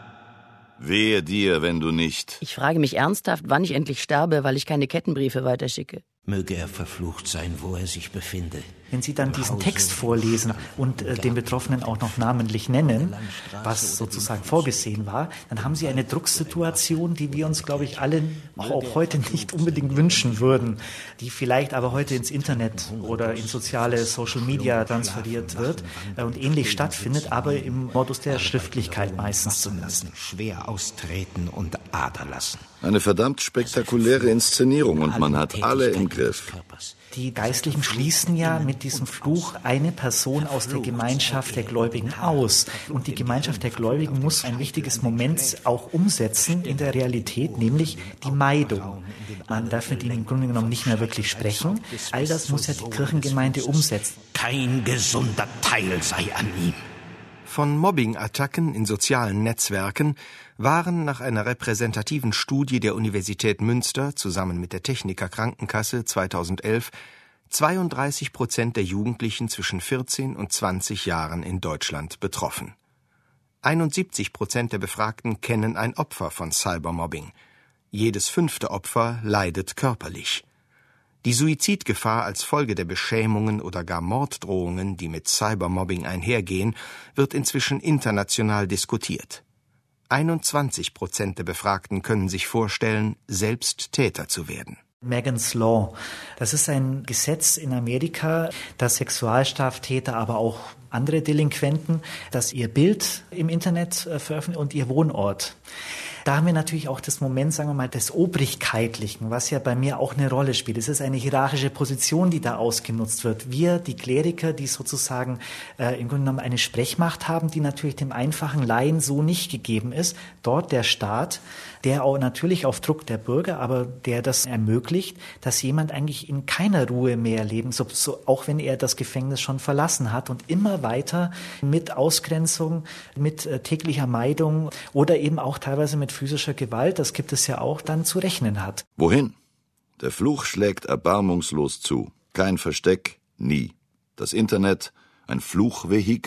Wehe dir, wenn du nicht. Ich frage mich ernsthaft, wann ich endlich sterbe, weil ich keine Kettenbriefe weiterschicke. Möge er verflucht sein, wo er sich befinde. Wenn Sie dann diesen Text vorlesen und äh, den Betroffenen auch noch namentlich nennen, was sozusagen vorgesehen war, dann haben Sie eine Drucksituation, die wir uns, glaube ich, alle auch heute nicht unbedingt wünschen würden, die vielleicht aber heute ins Internet oder in soziale Social Media transferiert wird äh, und ähnlich stattfindet, aber im Modus der Schriftlichkeit meistens zumindest. Schwer austreten und Ader lassen. Eine verdammt spektakuläre Inszenierung und man hat alle im Griff. Die Geistlichen schließen ja mit diesem Fluch eine Person aus der Gemeinschaft der Gläubigen aus. Und die Gemeinschaft der Gläubigen muss ein wichtiges Moment auch umsetzen in der Realität, nämlich die Meidung. Man darf mit ihnen im Grunde genommen nicht mehr wirklich sprechen. All das muss ja die Kirchengemeinde umsetzen. Kein gesunder Teil sei an ihm. Von Mobbing-Attacken in sozialen Netzwerken waren nach einer repräsentativen Studie der Universität Münster zusammen mit der Techniker Krankenkasse zweitausendelf zweiunddreißig Prozent der Jugendlichen zwischen vierzehn und zwanzig Jahren in Deutschland betroffen. einundsiebzig Prozent der Befragten kennen ein Opfer von Cybermobbing. Jedes fünfte Opfer leidet körperlich. Die Suizidgefahr als Folge der Beschämungen oder gar Morddrohungen, die mit Cybermobbing einhergehen, wird inzwischen international diskutiert. einundzwanzig Prozent der Befragten können sich vorstellen, selbst Täter zu werden. Megan's Law. Das ist ein Gesetz in Amerika, das Sexualstraftäter, aber auch andere Delinquenten, dass ihr Bild im Internet äh, veröffentlichen und ihr Wohnort. Da haben wir natürlich auch das Moment, sagen wir mal, des Obrigkeitlichen, was ja bei mir auch eine Rolle spielt. Es ist eine hierarchische Position, die da ausgenutzt wird. Wir, die Kleriker, die sozusagen äh, im Grunde genommen eine Sprechmacht haben, die natürlich dem einfachen Laien so nicht gegeben ist. Dort der Staat, der auch natürlich auf Druck der Bürger, aber der das ermöglicht, dass jemand eigentlich in keiner Ruhe mehr leben, so, so, auch wenn er das Gefängnis schon verlassen hat und immer weiter mit Ausgrenzung, mit äh, täglicher Meidung oder eben auch teilweise mit physischer Gewalt, das gibt es ja auch, dann zu rechnen hat. Wohin? Der Fluch schlägt erbarmungslos zu. Kein Versteck, nie. Das Internet, ein Fluchvehikel?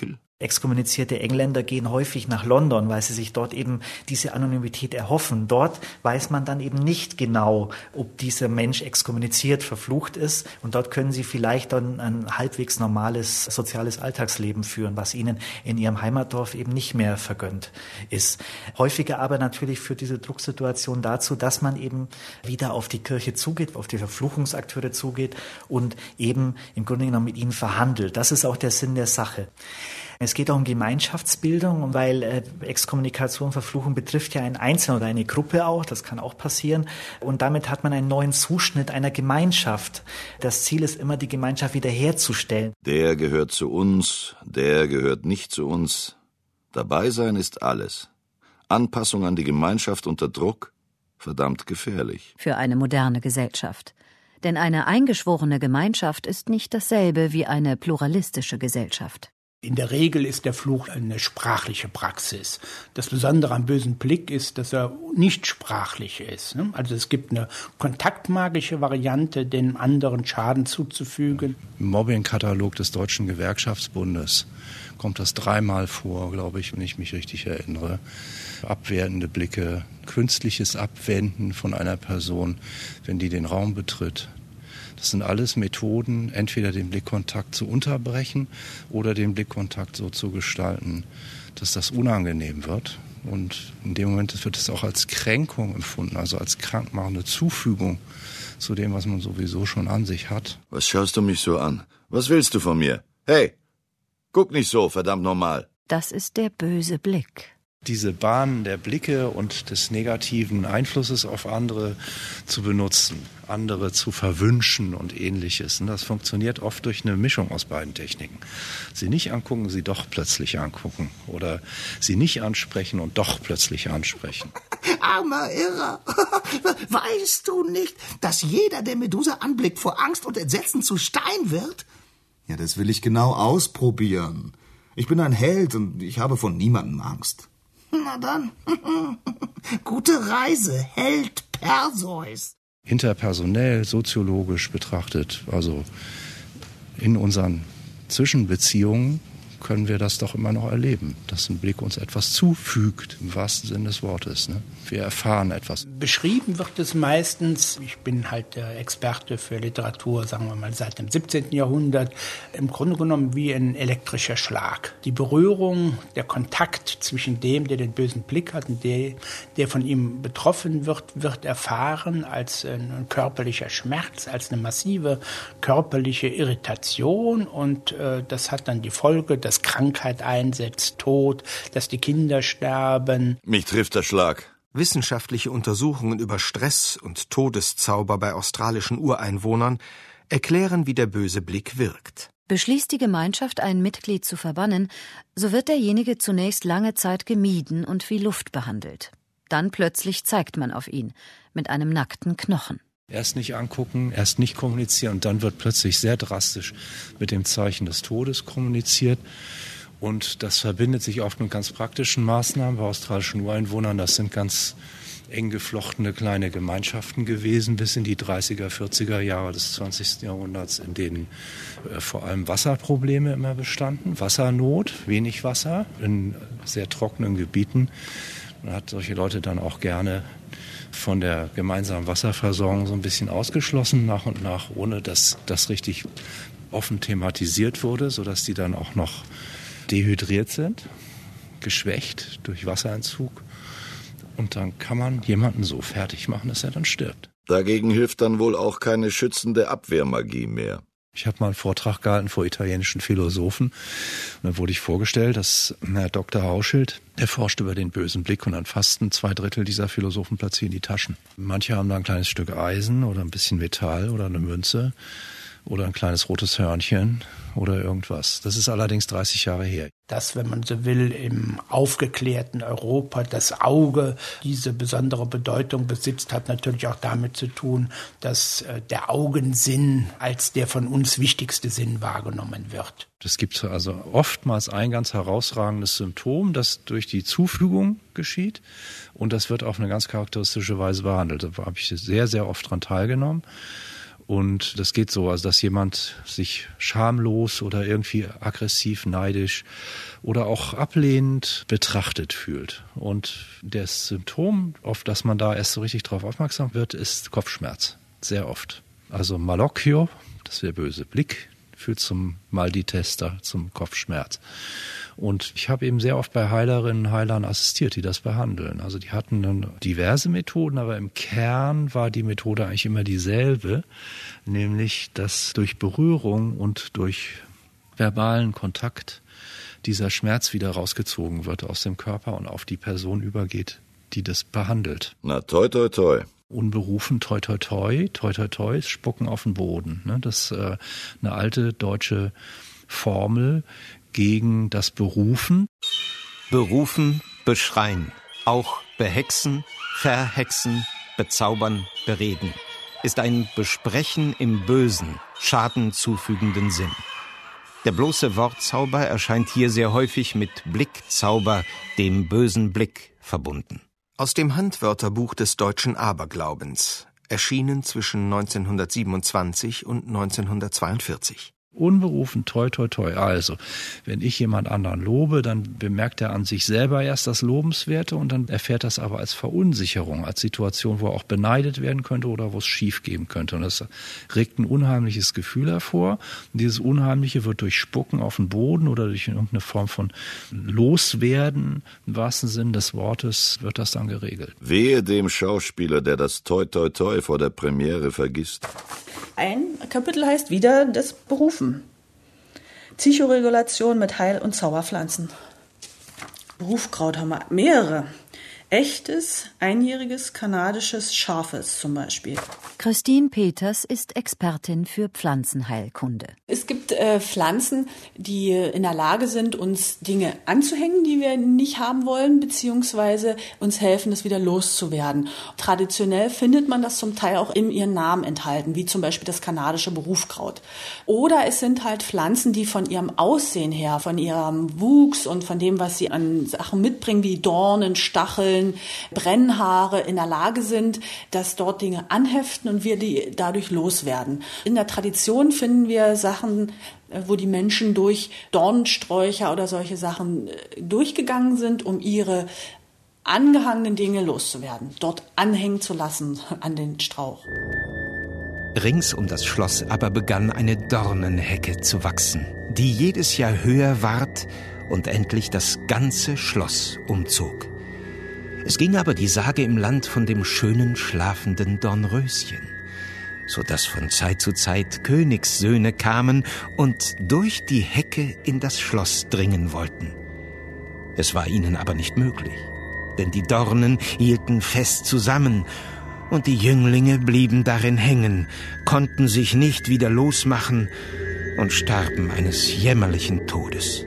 Exkommunizierte Engländer gehen häufig nach London, weil sie sich dort eben diese Anonymität erhoffen. Dort weiß man dann eben nicht genau, ob dieser Mensch exkommuniziert, verflucht ist. Und dort können sie vielleicht dann ein halbwegs normales soziales Alltagsleben führen, was ihnen in ihrem Heimatdorf eben nicht mehr vergönnt ist. Häufiger aber natürlich führt diese Drucksituation dazu, dass man eben wieder auf die Kirche zugeht, auf die Verfluchungsakteure zugeht und eben im Grunde genommen mit ihnen verhandelt. Das ist auch der Sinn der Sache. Es geht auch um Gemeinschaftsbildung, weil äh, Exkommunikation, Verfluchung betrifft ja einen Einzelnen oder eine Gruppe auch, das kann auch passieren. Und damit hat man einen neuen Zuschnitt einer Gemeinschaft. Das Ziel ist immer, die Gemeinschaft wiederherzustellen. Der gehört zu uns, der gehört nicht zu uns. Dabei sein ist alles. Anpassung an die Gemeinschaft unter Druck, verdammt gefährlich. Für eine moderne Gesellschaft. Denn eine eingeschworene Gemeinschaft ist nicht dasselbe wie eine pluralistische Gesellschaft. In der Regel ist der Fluch eine sprachliche Praxis. Das Besondere am bösen Blick ist, dass er nicht sprachlich ist. Also es gibt eine kontaktmagische Variante, dem anderen Schaden zuzufügen. Im Mobbing-Katalog des Deutschen Gewerkschaftsbundes kommt das dreimal vor, glaube ich, wenn ich mich richtig erinnere. Abwertende Blicke, künstliches Abwenden von einer Person, wenn die den Raum betritt. Das sind alles Methoden, entweder den Blickkontakt zu unterbrechen oder den Blickkontakt so zu gestalten, dass das unangenehm wird. Und in dem Moment wird es auch als Kränkung empfunden, also als krankmachende Zufügung zu dem, was man sowieso schon an sich hat. Was schaust du mich so an? Was willst du von mir? Hey, guck nicht so, verdammt normal. Das ist der böse Blick. Diese Bahnen der Blicke und des negativen Einflusses auf andere zu benutzen, andere zu verwünschen und Ähnliches. Und das funktioniert oft durch eine Mischung aus beiden Techniken. Sie nicht angucken, sie doch plötzlich angucken. Oder sie nicht ansprechen und doch plötzlich ansprechen. Armer Irrer! Weißt du nicht, dass jeder, der Medusa anblickt, vor Angst und Entsetzen zu Stein wird? Ja, das will ich genau ausprobieren. Ich bin ein Held und ich habe vor niemandem Angst. Na dann, gute Reise, Held Perseus. Interpersonell, soziologisch betrachtet, also in unseren Zwischenbeziehungen, können wir das doch immer noch erleben, dass ein Blick uns etwas zufügt, im wahrsten Sinne des Wortes. Ne? Wir erfahren etwas. Beschrieben wird es meistens, ich bin halt der Experte für Literatur, sagen wir mal seit dem siebzehnten Jahrhundert, im Grunde genommen wie ein elektrischer Schlag. Die Berührung, der Kontakt zwischen dem, der den bösen Blick hat und der, der von ihm betroffen wird, wird erfahren als ein körperlicher Schmerz, als eine massive körperliche Irritation und äh, das hat dann die Folge, dass Krankheit einsetzt, Tod, dass die Kinder sterben. Mich trifft der Schlag. Wissenschaftliche Untersuchungen über Stress und Todeszauber bei australischen Ureinwohnern erklären, wie der böse Blick wirkt. Beschließt die Gemeinschaft, ein Mitglied zu verbannen, so wird derjenige zunächst lange Zeit gemieden und wie Luft behandelt. Dann plötzlich zeigt man auf ihn, mit einem nackten Knochen. Erst nicht angucken, erst nicht kommunizieren und dann wird plötzlich sehr drastisch mit dem Zeichen des Todes kommuniziert. Und das verbindet sich oft mit ganz praktischen Maßnahmen bei australischen Ureinwohnern. Das sind ganz eng geflochtene kleine Gemeinschaften gewesen bis in die dreißiger, vierziger Jahre des zwanzigsten Jahrhunderts, in denen äh, vor allem Wasserprobleme immer bestanden. Wassernot, wenig Wasser in sehr trockenen Gebieten. Man hat solche Leute dann auch gerne von der gemeinsamen Wasserversorgung so ein bisschen ausgeschlossen, nach und nach, ohne dass das richtig offen thematisiert wurde, sodass die dann auch noch dehydriert sind, geschwächt durch Wasserentzug. Und dann kann man jemanden so fertig machen, dass er dann stirbt. Dagegen hilft dann wohl auch keine schützende Abwehrmagie mehr. Ich habe mal einen Vortrag gehalten vor italienischen Philosophen. Und dann wurde ich vorgestellt, dass Herr Doktor Hauschild, der forscht über den bösen Blick und dann fasten zwei Drittel dieser Philosophen platzieren die Taschen. Manche haben da ein kleines Stück Eisen oder ein bisschen Metall oder eine Münze oder ein kleines rotes Hörnchen oder irgendwas. Das ist allerdings dreißig Jahre her. Dass, wenn man so will, im aufgeklärten Europa das Auge diese besondere Bedeutung besitzt, hat natürlich auch damit zu tun, dass der Augensinn als der von uns wichtigste Sinn wahrgenommen wird. Es gibt also oftmals ein ganz herausragendes Symptom, das durch die Zufügung geschieht und das wird auf eine ganz charakteristische Weise behandelt. Da habe ich sehr, sehr oft dran teilgenommen. Und das geht so, also dass jemand sich schamlos oder irgendwie aggressiv, neidisch oder auch ablehnend betrachtet fühlt. Und das Symptom, auf das man da erst so richtig drauf aufmerksam wird, ist Kopfschmerz. Sehr oft. Also Malocchio, das ist der böse Blick, führt zum Mal-die-Tester, zum Kopfschmerz. Und ich habe eben sehr oft bei Heilerinnen und Heilern assistiert, die das behandeln. Also die hatten dann diverse Methoden, aber im Kern war die Methode eigentlich immer dieselbe, nämlich dass durch Berührung und durch verbalen Kontakt dieser Schmerz wieder rausgezogen wird aus dem Körper und auf die Person übergeht, die das behandelt. Na toi toi toi. Unberufen, toi toi toi, toi toi toi, spucken auf den Boden. Das ist äh, eine alte deutsche Formel gegen das Berufen. Berufen, beschreien, auch behexen, verhexen, bezaubern, bereden, ist ein Besprechen im bösen, Schaden zufügenden Sinn. Der bloße Wortzauber erscheint hier sehr häufig mit Blickzauber, dem bösen Blick, verbunden. Aus dem Handwörterbuch des deutschen Aberglaubens, erschienen zwischen neunzehnhundertsiebenundzwanzig und neunzehnhundertzweiundvierzig. Unberufen, toi, toi, toi. Also, wenn ich jemand anderen lobe, dann bemerkt er an sich selber erst das Lobenswerte und dann erfährt das aber als Verunsicherung, als Situation, wo er auch beneidet werden könnte oder wo es schief gehen könnte. Und das regt ein unheimliches Gefühl hervor. Und dieses Unheimliche wird durch Spucken auf den Boden oder durch irgendeine Form von Loswerden, im wahrsten Sinn des Wortes, wird das dann geregelt. Wehe dem Schauspieler, der das Toi, toi, toi vor der Premiere vergisst. Ein Kapitel heißt wieder das Berufen. Psychoregulation mit Heil- und Zauberpflanzen. Berufkraut haben wir mehrere. Echtes, einjähriges, kanadisches Schafes zum Beispiel. Christine Peters ist Expertin für Pflanzenheilkunde. Es gibt äh, Pflanzen, die in der Lage sind, uns Dinge anzuhängen, die wir nicht haben wollen, beziehungsweise uns helfen, das wieder loszuwerden. Traditionell findet man das zum Teil auch in ihren Namen enthalten, wie zum Beispiel das kanadische Berufkraut. Oder es sind halt Pflanzen, die von ihrem Aussehen her, von ihrem Wuchs und von dem, was sie an Sachen mitbringen, wie Dornen, Stacheln, Brennhaare, in der Lage sind, dass dort Dinge anheften und wir die dadurch loswerden. In der Tradition finden wir Sachen, wo die Menschen durch Dornensträucher oder solche Sachen durchgegangen sind, um ihre angehangenen Dinge loszuwerden, dort anhängen zu lassen an den Strauch. Rings um das Schloss aber begann eine Dornenhecke zu wachsen, die jedes Jahr höher ward und endlich das ganze Schloss umzog. Es ging aber die Sage im Land von dem schönen, schlafenden Dornröschen, so dass von Zeit zu Zeit Königssöhne kamen und durch die Hecke in das Schloss dringen wollten. Es war ihnen aber nicht möglich, denn die Dornen hielten fest zusammen und die Jünglinge blieben darin hängen, konnten sich nicht wieder losmachen und starben eines jämmerlichen Todes.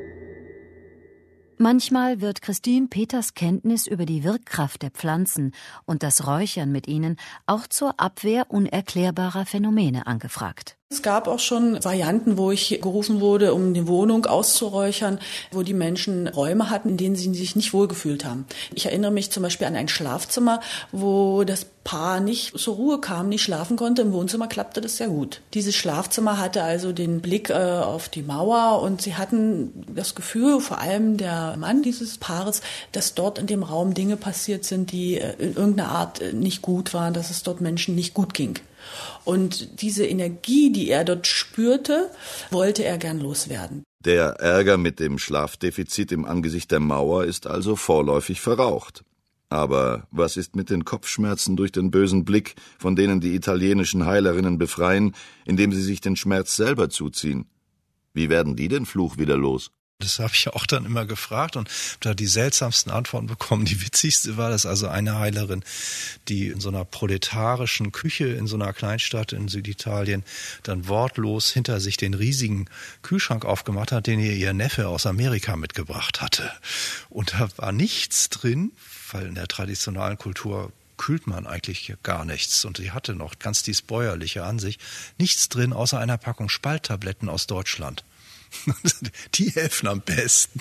Manchmal wird Christine Peters Kenntnis über die Wirkkraft der Pflanzen und das Räuchern mit ihnen auch zur Abwehr unerklärbarer Phänomene angefragt. Es gab auch schon Varianten, wo ich gerufen wurde, um die Wohnung auszuräuchern, wo die Menschen Räume hatten, in denen sie sich nicht wohlgefühlt haben. Ich erinnere mich zum Beispiel an ein Schlafzimmer, wo das Paar nicht zur Ruhe kam, nicht schlafen konnte. Im Wohnzimmer klappte das sehr gut. Dieses Schlafzimmer hatte also den Blick äh, auf die Mauer und sie hatten das Gefühl, vor allem der Mann dieses Paares, dass dort in dem Raum Dinge passiert sind, die äh, in irgendeiner Art äh, nicht gut waren, dass es dort Menschen nicht gut ging. Und diese Energie, die er dort spürte, wollte er gern loswerden. Der Ärger mit dem Schlafdefizit im Angesicht der Mauer ist also vorläufig verraucht. Aber was ist mit den Kopfschmerzen durch den bösen Blick, von denen die italienischen Heilerinnen befreien, indem sie sich den Schmerz selber zuziehen? Wie werden die den Fluch wieder los? Das habe ich auch dann immer gefragt und da die seltsamsten Antworten bekommen. Die witzigste war das also eine Heilerin, die in so einer proletarischen Küche in so einer Kleinstadt in Süditalien dann wortlos hinter sich den riesigen Kühlschrank aufgemacht hat, den ihr ihr Neffe aus Amerika mitgebracht hatte. Und da war nichts drin, weil in der traditionellen Kultur kühlt man eigentlich gar nichts. Und sie hatte noch ganz dies Bäuerliche an sich. Nichts drin, außer einer Packung Spalttabletten aus Deutschland. Die helfen am besten.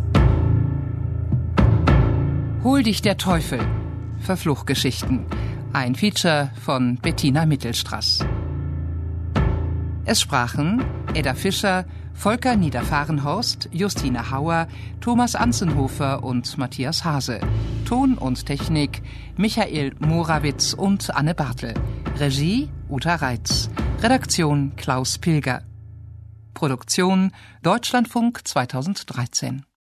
Hol dich der Teufel. Verfluchgeschichten. Ein Feature von Bettina Mittelstraß. Es sprachen Edda Fischer, Volker Niederfahrenhorst, Justine Hauer, Thomas Anzenhofer und Matthias Hase. Ton und Technik Michael Morawitz und Anne Bartel. Regie Uta Reitz. Redaktion Klaus Pilger. Produktion Deutschlandfunk zweitausenddreizehn.